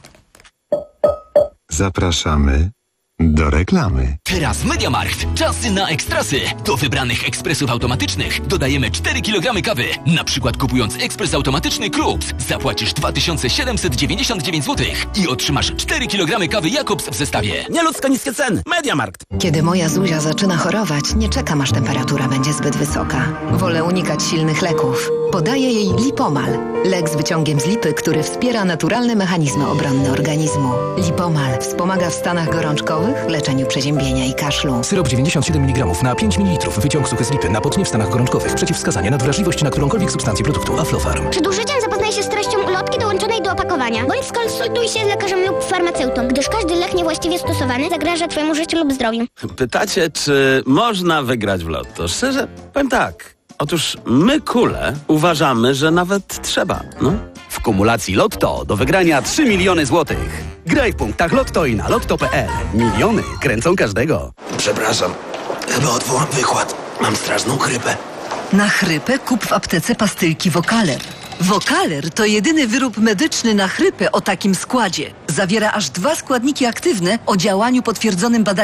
Zapraszamy do reklamy. Teraz MediaMarkt. Czasy na ekstrasy. Do wybranych ekspresów automatycznych dodajemy cztery kilogramy kawy. Na przykład kupując ekspres automatyczny Krups zapłacisz dwa tysiące siedemset dziewięćdziesiąt dziewięć złotych i otrzymasz cztery kilogramy kawy Jakobs w zestawie. Nieludzko niskie ceny. MediaMarkt. Kiedy moja Zuzia zaczyna chorować, nie czekam, aż temperatura będzie zbyt wysoka. Wolę unikać silnych leków. Podaję jej Lipomal. Lek z wyciągiem z lipy, który wspiera naturalne mechanizmy obronne organizmu. Lipomal wspomaga w stanach gorączkowych, leczeniu przeziębienia i kaszlu. Syrop dziewięćdziesiąt siedem miligramów na pięć mililitrów. Wyciąg suchy z lipy na potnie w stanach gorączkowych. Przeciwwskazania na wrażliwość na którąkolwiek substancję produktu. Aflofarm. Przed użyciem zapoznaj się z treścią ulotki dołączonej do opakowania, bądź skonsultuj się z lekarzem lub farmaceutą, gdyż każdy lek niewłaściwie stosowany zagraża Twojemu życiu lub zdrowiu. Pytacie, czy można wygrać w lotto? Szczerze, powiem tak. Otóż my, kule, uważamy, że nawet trzeba, no. W kumulacji Lotto do wygrania trzy miliony złotych. Graj w punktach Lotto i na lotto kropka pe el. Miliony kręcą każdego. Przepraszam, chyba odwołam wykład. Mam straszną chrypę. Na chrypę kup w aptece pastylki Wokaler. Wokaler to jedyny wyrób medyczny na chrypę o takim składzie. Zawiera aż dwa składniki aktywne o działaniu potwierdzonym badaniom